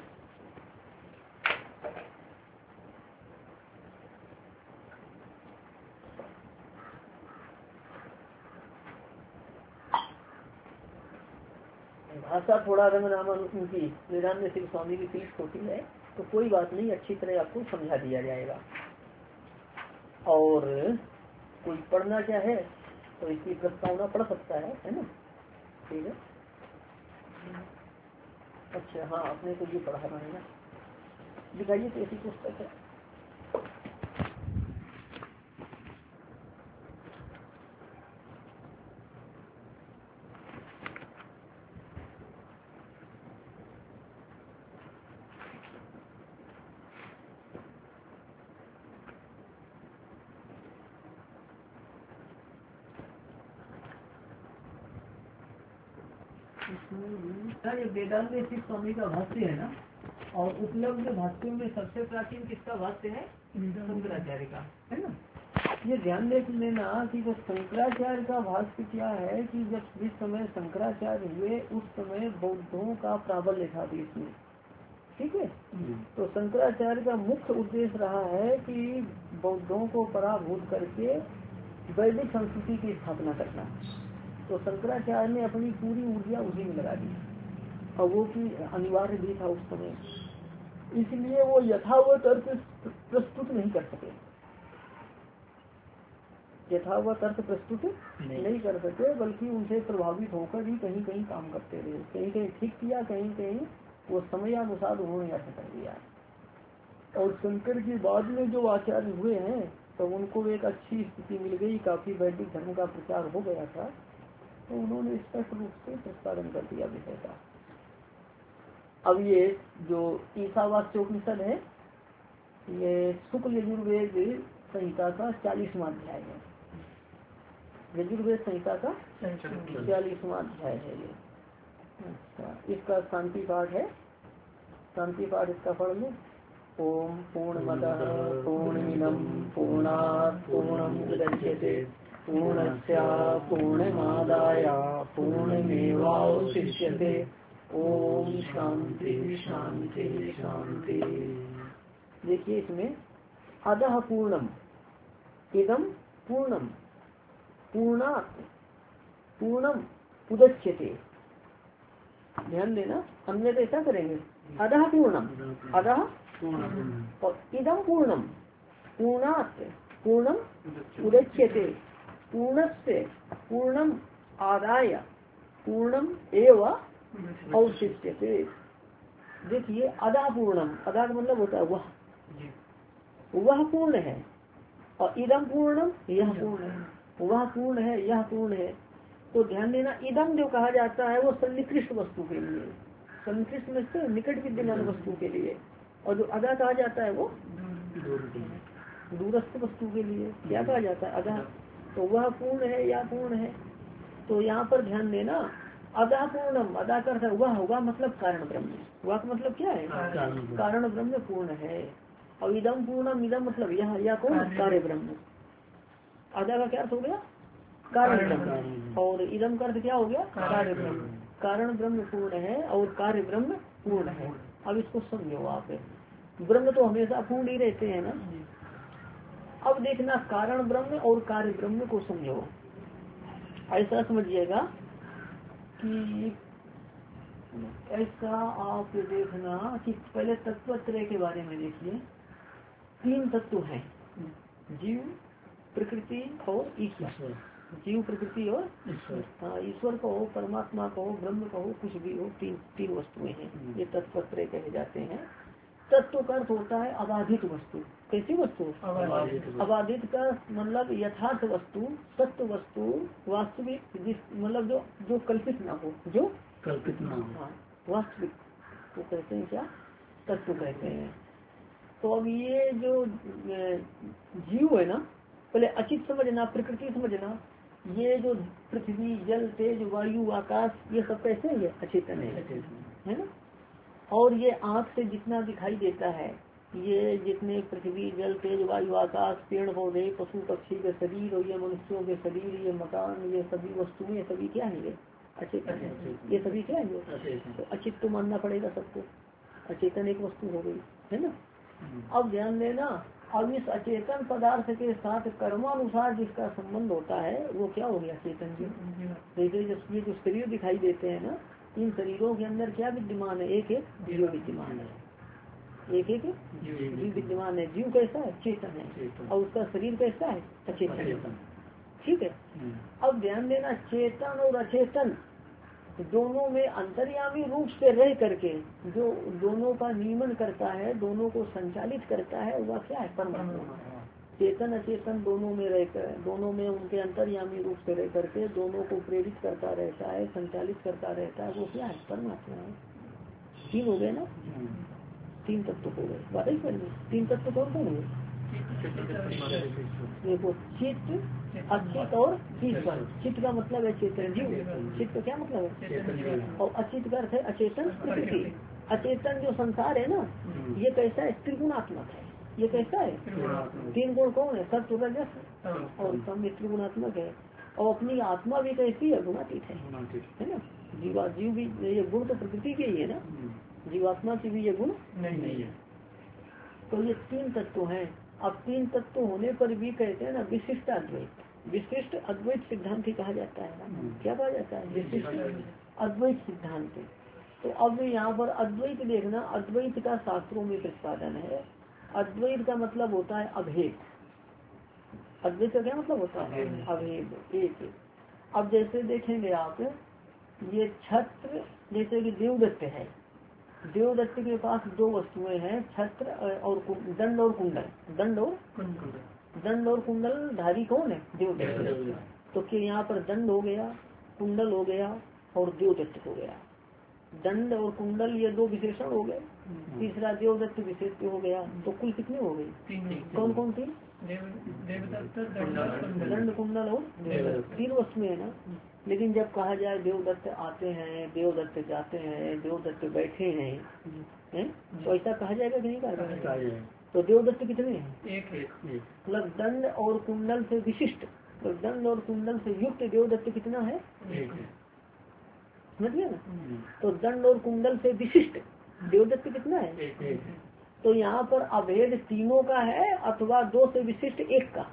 भाषा थोड़ा रंग रामानुज की वेदांत देशिक स्वामी की क्लिष्ट होती है, तो कोई बात नहीं, अच्छी तरह आपको समझा दिया जाएगा। और कोई पढ़ना चाहे तो इसकी प्रस्तावना पढ़ सकता है ना, ठीक है। अच्छा हाँ, अपने को ये पढ़ाना है ना, दिखाइए तो ऐसी पुस्तक है। ये वेदांत देशिक स्वामी का भाष्य है ना, और उपलब्ध भाष्यों में सबसे प्राचीन किसका भाष्य है? शंकराचार्य का, है ना। ये ध्यान दे लेना कि जो शंकराचार्य का भाष्य क्या है कि जब जिस समय शंकराचार्य हुए उस समय बौद्धों का प्राबल्य था देश में, ठीक है। तो शंकराचार्य का मुख्य उद्देश्य रहा है कि बौद्धों को पराभूत करके वैदिक संस्कृति की स्थापना करना। तो शंकराचार्य ने अपनी पूरी ऊर्जा उसी में लगा दी, और वो की अनिवार्य भी था उस समय, इसलिए वो यथावत अर्थ प्रस्तुत नहीं कर सके, यथावत अर्थ प्रस्तुत नहीं कर सके, बल्कि उनसे प्रभावित होकर ही कहीं कहीं काम करते रहे। कहीं कहीं ठीक किया, कहीं कहीं वो समयानुसार उन्होंने ऐसा कर दिया। और शंकर के बाद में जो आचार्य हुए हैं तो उनको एक अच्छी स्थिति मिल गई, काफी वैदिक धर्म का प्रचार हो गया था, तो उन्होंने स्पष्ट रूप से प्रस्तावन कर दिया विषय का। अब ये जो ईसावास्य उपनिषद है, ये शुक्ल यजुर्वेद संहिता का 40वां अध्याय है। यजुर्वेद संहिता का 40वां अध्याय है ये। अच्छा, इसका शांति पाठ है, शांति पाठ इसका पढ़ लो। ओम पूर्णमदः पूर्णमिदं पूर्णात् पूर्णमुदच्यते पूर्णस्य पूर्णमादाय पूर्णमेवावशिष्यते। ओम शांति शांति शांति। देखिए इसमें अधः पूर्णम इदम पूर्णम पूर्णात् पूर्णम उदच्यते। ध्यान देना, हमने तो ऐसा करेंगे, अधः पूर्णम, अधः और इदम पूर्णम पूर्णात् पूर्णम उदच्यते पूर्णस्य पूर्णम आदाय पूर्णम एव अवशिष्यते। देखिए अधा पूर्णम, अधा का मतलब होता है वह पूर्ण है, और इदम पूर्णम यह पूर्ण है, वह पूर्ण है यह पूर्ण है। तो ध्यान देना, इदम जो कहा जाता है वो सन्निकृष्ट वस्तु के लिए, सन्निकृष्ट में से निकट विद्यमान वस्तु के लिए, और जो अदा कहा जाता है वो दूरस्थ वस्तु के लिए क्या कहा जाता है, अदा। तो वह पूर्ण है या पूर्ण है। तो यहाँ पर ध्यान देना, अदा पूर्णम, अदा कर वह होगा मतलब कारण ब्रह्म। वह का मतलब क्या है, कारण ब्रह्म पूर्ण है। और इदम पूर्णम, इदम मतलब यह या कौन, कार्य ब्रह्म। अदा का क्या अर्थ हो गया, कारण ब्रह्म, और इदम का अर्थ क्या हो गया, कार्य ब्रह्म। कारण ब्रह्म पूर्ण है और कार्य ब्रह्म पूर्ण है। अब इसको समझो आप, ब्रह्म तो हमेशा पूर्ण ही रहते हैं ना। अब देखना कारण ब्रह्म और कार्य ब्रह्म को समझो। ऐसा समझिएगा कि ऐसा आप देखना कि पहले तत्वत्रय के बारे में देखिए। 3 तत्व हैं, जीव, प्रकृति और ईश्वर। जीव, प्रकृति और ईश्वर। हाँ, ईश्वर कहो, परमात्मा कहो, ब्रह्म कहो, कुछ भी हो, तीन वस्तुएं हैं। ये तत्वत्रय कहे जाते हैं। तत्व का अर्थ होता है अबाधित वस्तु। कैसी वस्तु, अबाधित का मतलब यथार्थ वस्तु, सत्य वस्तु, वास्तविक, जिस मतलब जो कल्पित ना हो, जो कल्पित ना हो, हाँ वास्तविक, तो कहते हैं क्या, तत्व कहते हैं। तो अब ये जो जीव है ना, पहले अचित समझना, प्रकृति समझना। ये जो पृथ्वी, जल, तेज, वायु, आकाश, ये सब कैसे है, अचेतन है ना। और ये आँख से जितना दिखाई देता है, ये जितने पृथ्वी, जल, तेज, वायु, आकाश, पेड़ पौधे, पशु पक्षी के शरीर, और ये मनुष्यों के शरीर, ये मकान, ये सभी वस्तुएं, सभी क्या है, ये अचेतन है। ये सभी क्या है, तो अचित तो मानना पड़ेगा सबको। अचेतन एक वस्तु हो गई है ना। अब ध्यान देना, अब इस अचेतन पदार्थ के साथ कर्मानुसार जिसका संबंध होता है वो क्या हो गया, चेतन जीव। जैसे ये जो शरीर दिखाई देते हैं ना, इन शरीरों के अंदर क्या विद्यमान है, एक जीव विद्यमान है, एक जीव विद्यमान है। जीव कैसा है, चेतन है, और उसका शरीर कैसा है, अचेतन। ठीक है। अब ध्यान देना, चेतन और अचेतन दोनों में अंतर्यामी रूप से रह करके जो दोनों का नियमन करता है, दोनों को संचालित करता है, वह क्या है, परमात्मा। चेतन अचेतन दोनों में रहकर, दोनों में उनके अंतर्यामी रूप से रह करके दोनों को प्रेरित करता रहता है, संचालित करता रहता है, वो क्या है, परमात्मा है। 3 हो गए ना, 3 तत्व हो गए। बात ही समझ, 3 तत्व कौन कौन हुए, देखो चित्त, अचित और ईश्वर। चित्त का मतलब है चेतन जीव, चित्त का क्या मतलब है, और अचित का अर्थ है अचेतन प्रकृति। अचेतन जो संसार है ना, ये कैसा है, त्रिगुणात्मक है। ये कैसा है, 3 गुण कौन है, सत्व, रजस और तम, त्रिगुणात्मक है। और अपनी आत्मा भी कैसी है, गुणातीत है ना। जीव भी, ये गुण तो प्रकृति के ही है ना, जीवात्मा की भी ये गुण नहीं है। तो ये 3 तत्व हैं। अब 3 तत्व होने पर भी कहते हैं ना विशिष्ट अद्वैत। विशिष्ट अद्वैत सिद्धांत ही कहा जाता है। क्या कहा जाता है, विशिष्ट अद्वैत सिद्धांत। तो अब यहाँ पर अद्वैत देखना, अद्वैत का शास्त्रों में प्रतिपादन है। अद्वैत का मतलब होता है अभेद। अद्वैत का क्या मतलब होता है, अभेद, एक। अब जैसे देखेंगे आप, ये छत्र, जैसे कि देवदत्त है, देवदत्त के पास 2 वस्तुएं हैं, छत्र और दंड और कुंडल। दंड और कुंडल धारी कौन है, देवदत्त। तो कि यहाँ पर दंड हो गया, कुंडल हो गया और देवदत्त हो गया। दंड और कुंडल ये 2 विशेषण हो गए, तीसरा देवदत्त विशेष हो गया। तो कुल कितने हो गए, कौन कौन सी, दंड, कुंडल और देवदत्त, 3 वस्तुएं है ना। लेकिन जब कहा जाए देवदत्त आते हैं, देवदत्त जाते हैं, देवदत्त बैठे हैं, तो ऐसा कहा जाएगा कि नहीं कहा जाएगा। तो देवदत्त कितने हैं, एक। मतलब दंड और कुंडल से विशिष्ट, तो दंड और कुंडल से युक्त देवदत्त कितना है, समझिए ना। तो दंड और कुंडल से विशिष्ट देवदत्त कितना है। तो यहाँ पर अभेद तीनों का है अथवा 2 से विशिष्ट 1 का।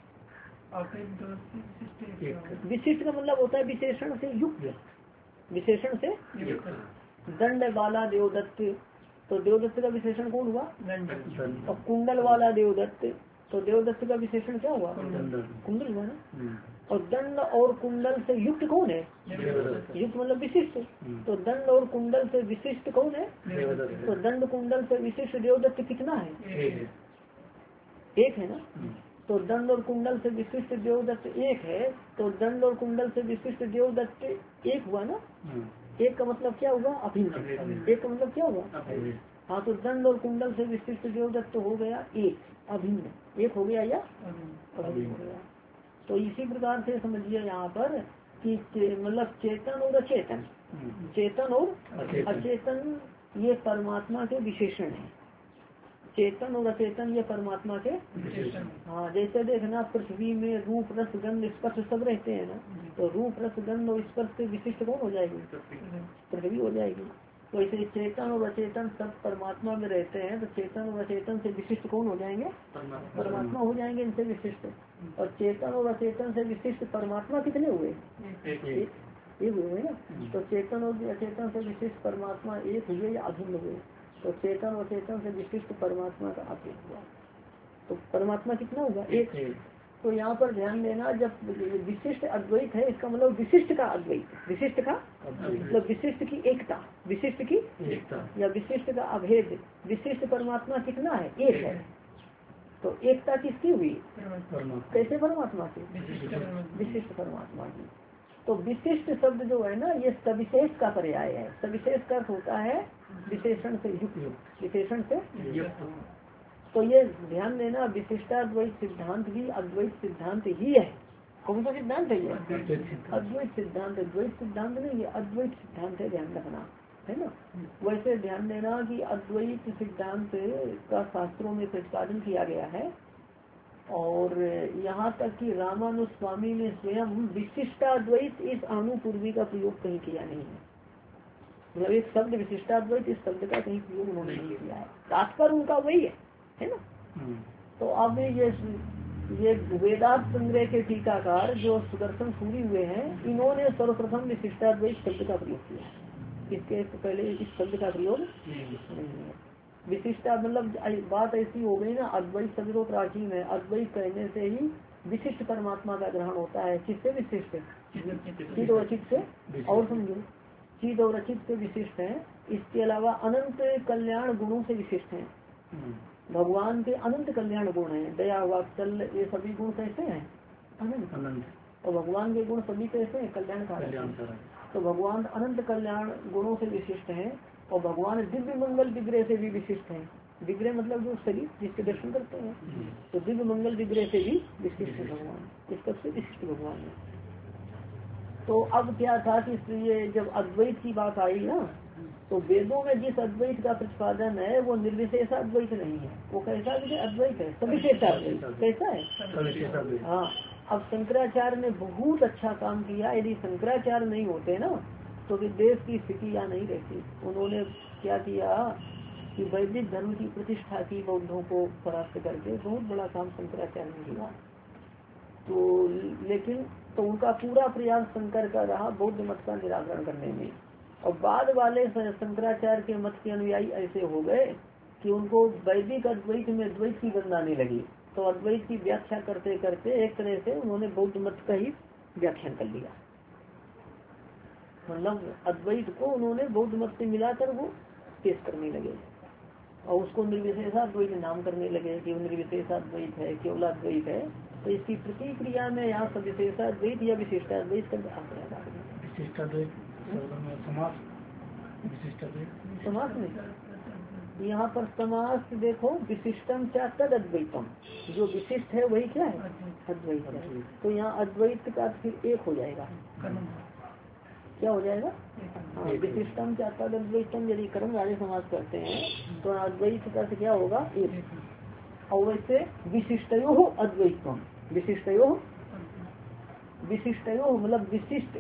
विशिष्ट का मतलब होता है विशेषण से युक्त, विशेषण से दंड वाला देवदत्त, तो देवदत्त का विशेषण कौन हुआ, और कुंडल वाला देवदत्त, तो देवदत्त का विशेषण क्या हुआ, कुंडल हुआ ना। और दंड और कुंडल से युक्त कौन है, युक्त मतलब विशिष्ट। तो दंड और कुंडल से विशिष्ट कौन है, तो दंड कुंडल से विशिष्ट देवदत्त कितना है, एक है ना। तो दंड और कुंडल से विशिष्ट देवदत्त 1 है, तो दंड और कुंडल से विशिष्ट देवदत्त 1 हुआ ना। 1 का मतलब क्या हुआ, अभिन्न। 1 का मतलब क्या हुआ, हाँ तो दंड और कुंडल से विशिष्ट देवदत्त तो हो गया एक, अभिन्न एक हो गया या अभिन्न हो गया। तो इसी प्रकार से समझिए यहाँ पर कि मतलब चेतन और अचेतन, चेतन और अचेतन ये परमात्मा के विशेषण है। चेतन और अचेतन ये परमात्मा के विशेषण। हाँ जैसे देखना पृथ्वी में रूप रस गंध स्पर्श सब रहते हैं ना, तो रूप रस गंध और स्पर्श से विशिष्ट कौन हो जाएगी? पृथ्वी हो जाएगी। तो ऐसे चेतन और अचेतन सब परमात्मा में रहते हैं, तो चेतन और अचेतन से विशिष्ट कौन हो जाएंगे? परमात्मा हो जाएंगे इनसे विशिष्ट। और चेतन और अचेतन से विशिष्ट परमात्मा कितने हुए? एक हुए ना। तो चेतन और अचेतन से विशिष्ट परमात्मा एक हुए या अभिन्न हुए? तो चेतन और चेतन से विशिष्ट परमात्मा का अभिन्न हुआ। तो परमात्मा कितना होगा? एक। तो यहाँ पर ध्यान देना, जब विशिष्ट अद्वैत है इसका मतलब विशिष्ट का अद्वैत, विशिष्ट का मतलब विशिष्ट की एकता, विशिष्ट की एकता या विशिष्ट का अभेद। विशिष्ट परमात्मा कितना है? एक है। तो एकता किसकी हुई? कैसे? परमात्मा की, विशिष्ट परमात्मा की। तो विशिष्ट शब्द जो है ना ये सविशेष का पर्याय है। सविशेष का अर्थ होता है विशेषण से युक्त, विशेषण से युक्त। तो ये ध्यान देना विशिष्टाद्वैत सिद्धांत भी अद्वैत सिद्धांत ही है। कौन सा सिद्धांत है ये? अद्वैत सिद्धांत। द्वैत सिद्धांत नहीं, ये अद्वैत सिद्धांत है, ध्यान रखना है ना। वैसे ध्यान देना कि अद्वैत सिद्धांत का शास्त्रों में प्रतिपादन किया गया है, और यहाँ तक कि रामानुज स्वामी ने स्वयं विशिष्टाद्वैत इस अनुपूर्वी का प्रयोग कहीं किया नहीं है। मतलब एक शब्द विशिष्टाद्वैत इस शब्द का कहीं प्रयोग उन्होंने नहीं किया है, तात्पर्य उनका वही है ना। तो अब ये वेदांत संग्रह के टीकाकार जो सुदर्शन सूरी हुए हैं, इन्होंने सर्वप्रथम विशिष्टाद्वैत शब्द का प्रयोग किया है। इसके पहले इस शब्द का प्रयोग नहीं है। विशिष्टा मतलब बात ऐसी हो गई ना, अद्वैत शब्द प्राचीन है। अद्वैत कहने से ही विशिष्ट परमात्मा का ग्रहण होता है। किससे विशिष्ट? चिद और अचित से। और समझो, चिद और अचित से विशिष्ट है। इसके अलावा अनंत कल्याण गुणों से विशिष्ट है। भगवान के अनंत कल्याण गुण है, दया वात्सल्य, ये सभी गुण कैसे हैं? अनंत। और भगवान के गुण सभी कैसे हैं? कल्याणकारी। तो भगवान अनंत कल्याण गुणों से विशिष्ट है, और भगवान दिव्य मंगल विग्रह से भी विशिष्ट है। विग्रह मतलब जो शरीर जिसके दर्शन करते हैं, तो दिव्य मंगल विग्रह से भी विशिष्ट है भगवान। इस सबसे विशिष्ट भगवान है। तो अब क्या था कि ये जब अद्वैत की बात आई ना, तो वेदों में जिस अद्वैत का प्रतिपादन है वो निर्विशेष अद्वैत नहीं है। वो कैसा अद्वैत है? सविशेष अद्वैत। कैसा है? हाँ। अब शंकराचार्य ने बहुत अच्छा काम किया। यदि शंकराचार्य नहीं होते ना तो देश की स्थिति यहाँ नहीं रहती। उन्होंने क्या किया कि वैदिक धर्म की प्रतिष्ठा की, बौद्धों को परास्त करके। बहुत बड़ा काम शंकराचार्य ने किया। तो लेकिन तो उनका पूरा प्रयास शंकर का रहा बौद्ध मत का निराकरण करने में। और बाद वाले शंकराचार्य के मत के अनुयायी ऐसे हो गए कि उनको वैदिक अद्वैत में द्वैत की गंध आने लगी। तो अद्वैत की व्याख्या करते करते एक तरह से उन्होंने बौद्ध मत का ही व्याख्यान कर लिया। मतलब अद्वैत को उन्होंने बौद्ध मत से मिलाकर वो पेश करने लगे, और उसको निर्विशेषाद्वैत नाम करने लगे कि वो निर्विशेषाद्वैत है, केवलाद्वैत है। तो इसकी प्रतिक्रिया में यहाँ सविशेषाद्वैत या विशिष्टाद्वैत का समास नहीं। यहाँ पर समास देखो, विशिष्टम क्या तद अद्वैतम, जो विशिष्ट है वही क्या है? अद्वैत है। तो यहाँ अद्वैत का फिर एक हो जाएगा। क्या हो जाएगा? हाँ, विशिष्टम क्या तद अद्वैतम यदि कर्म वाले समास करते हैं तो अद्वैत का क्या होगा? एक। और वैसे विशिष्टयो अद्वैतम, विशिष्टयो मतलब विशिष्ट,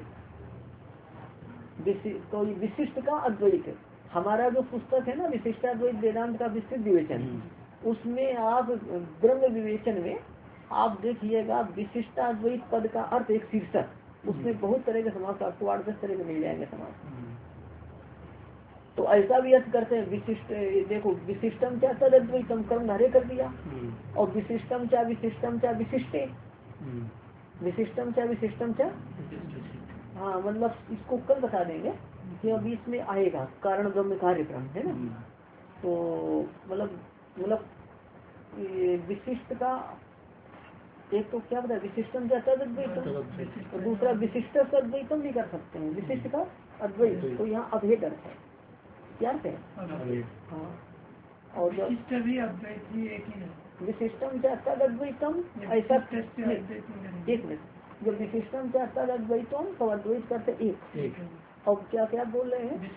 तो विशिष्ट का अद्वैत। हमारा जो पुस्तक है ना विशिष्टाद्वैत वेदांत का विस्तृत विवेचन, उसमें आप ब्रह्म विवेचन में आप देखिएगा विशिष्टाद्वैत पद का अर्थ एक शीर्षक, उसमें बहुत तरह के समास आपको 8-10 तरह के मिल जाएंगे समास। तो ऐसा भी अर्थ करते हैं विशिष्ट। देखो, विशिष्टम क्या तद अद्वैतम कर्म धारे कर दिया, और विशिष्टम क्या विशिष्टम क्या विशिष्टे, विशिष्टम क्या विशिष्टम क्या। हाँ, मतलब इसको कल बता देंगे कि अभी इसमें आएगा कारण ब्रह्म कार्यक्रम है ना। तो मतलब विशिष्ट का एक तो क्या बताया, विशिष्टम क्या तद अद्वैतम, और दूसरा विशिष्ट अद्वैतम भी कर सकते हैं, विशिष्ट का अद्वैत। तो यहाँ अभेद अर्थ है। क्या है? हाँ, और जब विशिष्ट भी अद्वैत भी एक ही है। विशिष्टम क्या तद अद्वैतम ऐसा एक मिनट, जब विशिष्टम क्या तद अद्वैतम तो अद्वैत करते एक। अब क्या क्या बोल रहे हैं?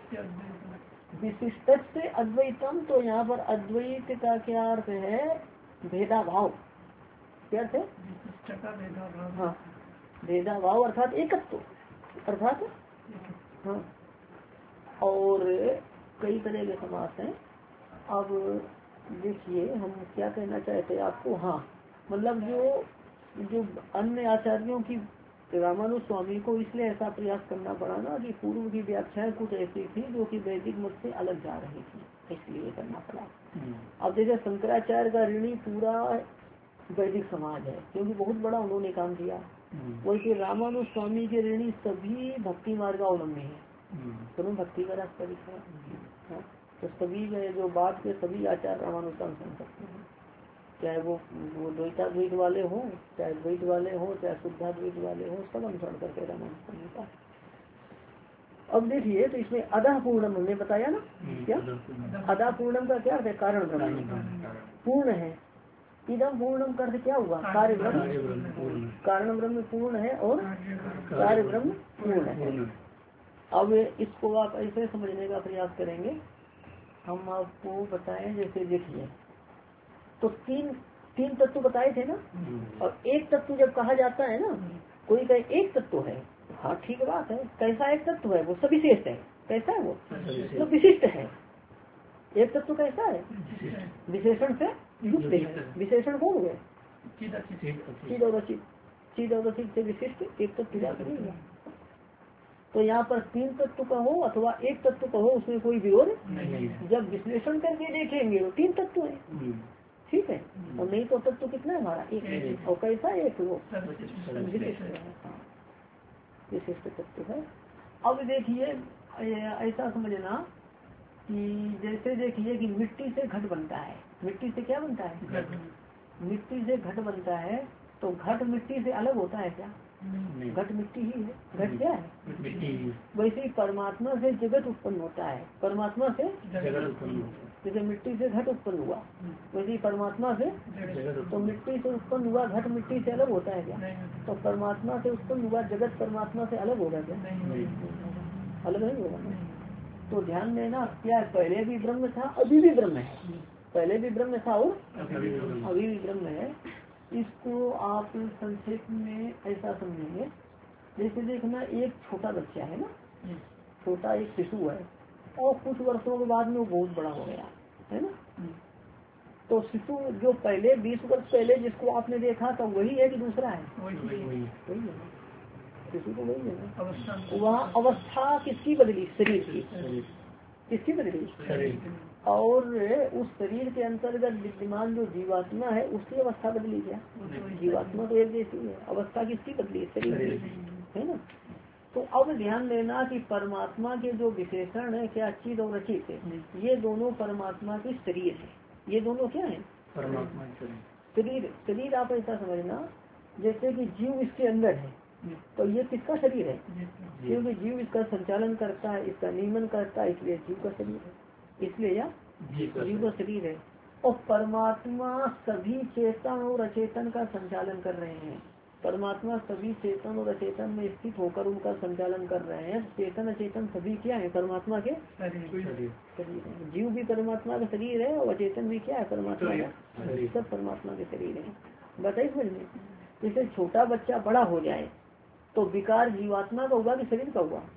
विशिष्ट से अद्वैतम, तो यहाँ पर अद्वैत का क्या अर्थ है? भेदाभाव। क्या अर्थ है? हाँ, भेदाभाव अर्थात एकत्व, अर्थात हाँ। और कई तरह के समास हैं। अब देखिए हम क्या कहना चाहते हैं आपको। हाँ, मतलब जो अन्य आचार्यों की, रामानुज स्वामी को इसलिए ऐसा प्रयास करना पड़ा ना कि पूर्व की व्याख्याएं कुछ ऐसी थी जो कि वैदिक मत से अलग जा रही थी, इसलिए करना पड़ा। अब जैसे शंकराचार्य का ऋणी पूरा वैदिक समाज है, क्योंकि बहुत बड़ा उन्होंने काम किया। वैसे रामानुज स्वामी के ऋणी सभी भक्ति मार्गावलंबी है, दोनों भक्ति का रास्ता दिखा। तो सभी जो बात के सभी आचार्य रामानुज का अनुसरण करते हैं, चाहे वो द्वैताद्वैत वाले हो, चाहे द्वैत वाले हो, चाहे शुद्धाद्वैत वाले हो, सब अनुसरण करते रामानुज स्वामी का। अब देखिए, तो इसमें अदा पूर्णम हमने बताया ना, क्या अदा पूर्णम का क्या अर्थ है? कारण ब्रह्म पूर्ण है। इदम पूर्णम का अर्थ क्या हुआ? कार्य ब्रह्म, कारण ब्रह्म पूर्ण है और कार्य ब्रह्म पूर्ण है। अब इसको आप ऐसे समझने का प्रयास करेंगे, हम आपको बताएं। जैसे देखिए, तो तीन तत्व बताए थे ना, और एक तत्व जब कहा जाता है ना, कोई कहे एक तत्व है, हाँ ठीक बात है। कैसा एक तत्व है? वो सविशेष है। कैसा है वो? तो विशिष्ट है। एक तत्व कैसा है? विशेषण से युक्त है। विशेषण कौन हुए? चिद और अचित। चिद और अचित से विशिष्ट एक तत्व जाता नहीं है। तो यहाँ पर तीन तत्व कहो अथवा एक तत्व कहो, उसमें कोई विरोध नहीं। जब विश्लेषण करके देखेंगे तो तीन तत्व है, ठीक है। और नहीं तो तत्व कितना है हमारा? एक। और कैसा एक? वो विशिष्ट तत्व है। अब देखिए ऐसा समझना कि जैसे देखिए कि मिट्टी से घट बनता है। मिट्टी से क्या बनता है? मिट्टी से घट बनता है। तो घट मिट्टी से अलग होता है क्या? घट मिट्टी ही है। घट क्या है? मिट्टी। वैसे ही परमात्मा से जगत उत्पन्न होता है। परमात्मा से जगत उत्पन्न, जैसे मिट्टी से घट उत्पन्न हुआ, वैसे ही परमात्मा से। तो मिट्टी से उत्पन्न हुआ घट मिट्टी से अलग होता है क्या? तो परमात्मा से उत्पन्न हुआ जगत परमात्मा से अलग होगा क्या? अलग नहीं होगा। तो ध्यान देना, क्या पहले भी ब्रह्म था, अभी भी ब्रह्म है। पहले भी ब्रह्म था और अभी भी ब्रह्म है। इसको आप संक्षेप में ऐसा समझेंगे, जैसे देखना एक छोटा बच्चा है ना, छोटा एक शिशु है, और कुछ वर्षों के बाद में वो बहुत बड़ा हो गया है ना। तो शिशु जो पहले 20 वर्ष पहले जिसको आपने देखा था वही है कि दूसरा है? वही है। शिशु तो वही है ना। वहाँ अवस्था किसकी बदली? शरीर की। किसकी बदली? शरीर। और उस शरीर के अंतर्गत विद्यमान जो जीवात्मा है उसकी अवस्था बदली क्या? जीवात्मा तो एक जैसी है। अवस्था किसकी बदली? शरीर की, है ना। तो अब ध्यान देना कि परमात्मा के जो विशेषण है क्या? चिद और अचित, ये दोनों परमात्मा के शरीर है। ये दोनों क्या है? परमात्मा शरीर। शरीर आप ऐसा समझना जैसे कि जीव इसके अंदर है, तो ये किसका शरीर है? क्योंकि जीव इसका संचालन करता है, इसका नियमन करता है, इसलिए जीव का शरीर है। इसलिए यह जीव का शरीर है। और परमात्मा सभी चेतन और अचेतन का संचालन कर रहे हैं। परमात्मा सभी चेतन और अचेतन में स्थित होकर उनका संचालन कर रहे हैं। चेतन अचेतन सभी क्या है? परमात्मा के शरीर है। जीव भी परमात्मा का शरीर है और अचेतन भी क्या है? परमात्मा का। सब परमात्मा के शरीर है। बताइए समझ में। जैसे छोटा बच्चा बड़ा हो जाए तो विकार जीवात्मा का हुआ कि शरीर का हुआ?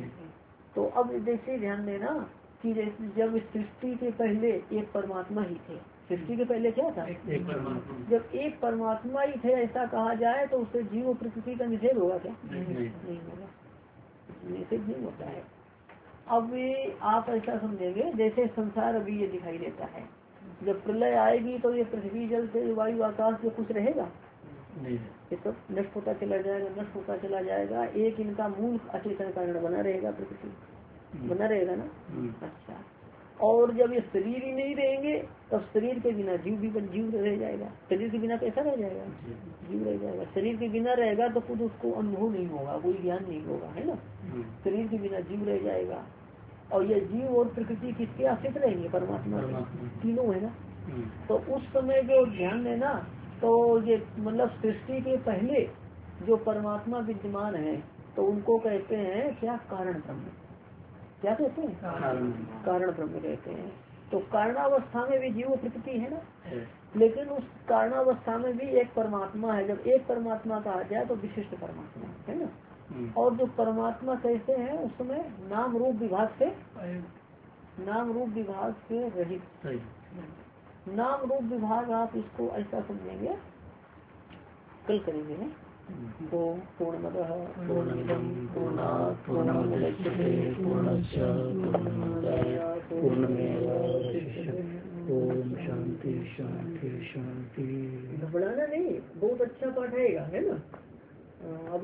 तो अब देखिए ध्यान देना कि जब सृष्टि के पहले एक परमात्मा ही थे। सृष्टि के पहले क्या था? एक परमात्मा। जब एक परमात्मा ही थे ऐसा कहा जाए तो उससे जीव प्रकृति का निषेध होगा क्या? नहीं होगा, निषेध नहीं होता है। अब आप ऐसा समझेंगे जैसे संसार अभी ये दिखाई देता है, जब प्रलय आएगी तो ये पृथ्वी जल से वायु आकाश से कुछ रहेगा नहीं, ये सब नष्ट होता चला जाएगा, नष्ट होता चला जाएगा। एक इनका मूल अचेतन कारण बना रहेगा, प्रकृति बना रहेगा ना। अच्छा, और जब ये शरीर ही नहीं रहेंगे तब शरीर के बिना जीव भी जीव रह जाएगा। शरीर के बिना कैसा रह जाएगा? जीव रह जाएगा। शरीर के बिना रहेगा तो खुद उसको अनुभव नहीं होगा, कोई ज्ञान नहीं होगा, है ना। शरीर के बिना जीव रह जाएगा। और ये जीव और प्रकृति किसके आश्रित रहेंगे? परमात्मा के, तीनों है ना। तो उस समय जो ध्यान देना, तो ये मतलब सृष्टि के पहले जो परमात्मा विद्यमान है तो उनको कहते हैं क्या? कारण ब्रह्म। क्या कहते हैं? कारण ब्रह्म कहते हैं। तो कारणावस्था में भी जीव प्रकृति है ना, लेकिन उस कारणावस्था में भी एक परमात्मा है। जब एक परमात्मा कहा जाए तो विशिष्ट परमात्मा है ना। और जो परमात्मा कैसे हैं? उस समय नाम रूप विभाग से, नाम रूप विभाग से रहित। नाम रूप विभाग आप इसको ऐसा समझेंगे, कल करेंगे ना। ओम पूर्णमदः पूर्णमिदं पूर्णात् पूर्णमुदच्यते पूर्णस्य पूर्णमादाय पूर्णमेवावशिष्यते। ओम शांति शांति शांति। घबराना नहीं, बहुत अच्छा पाठ आएगा, है ना।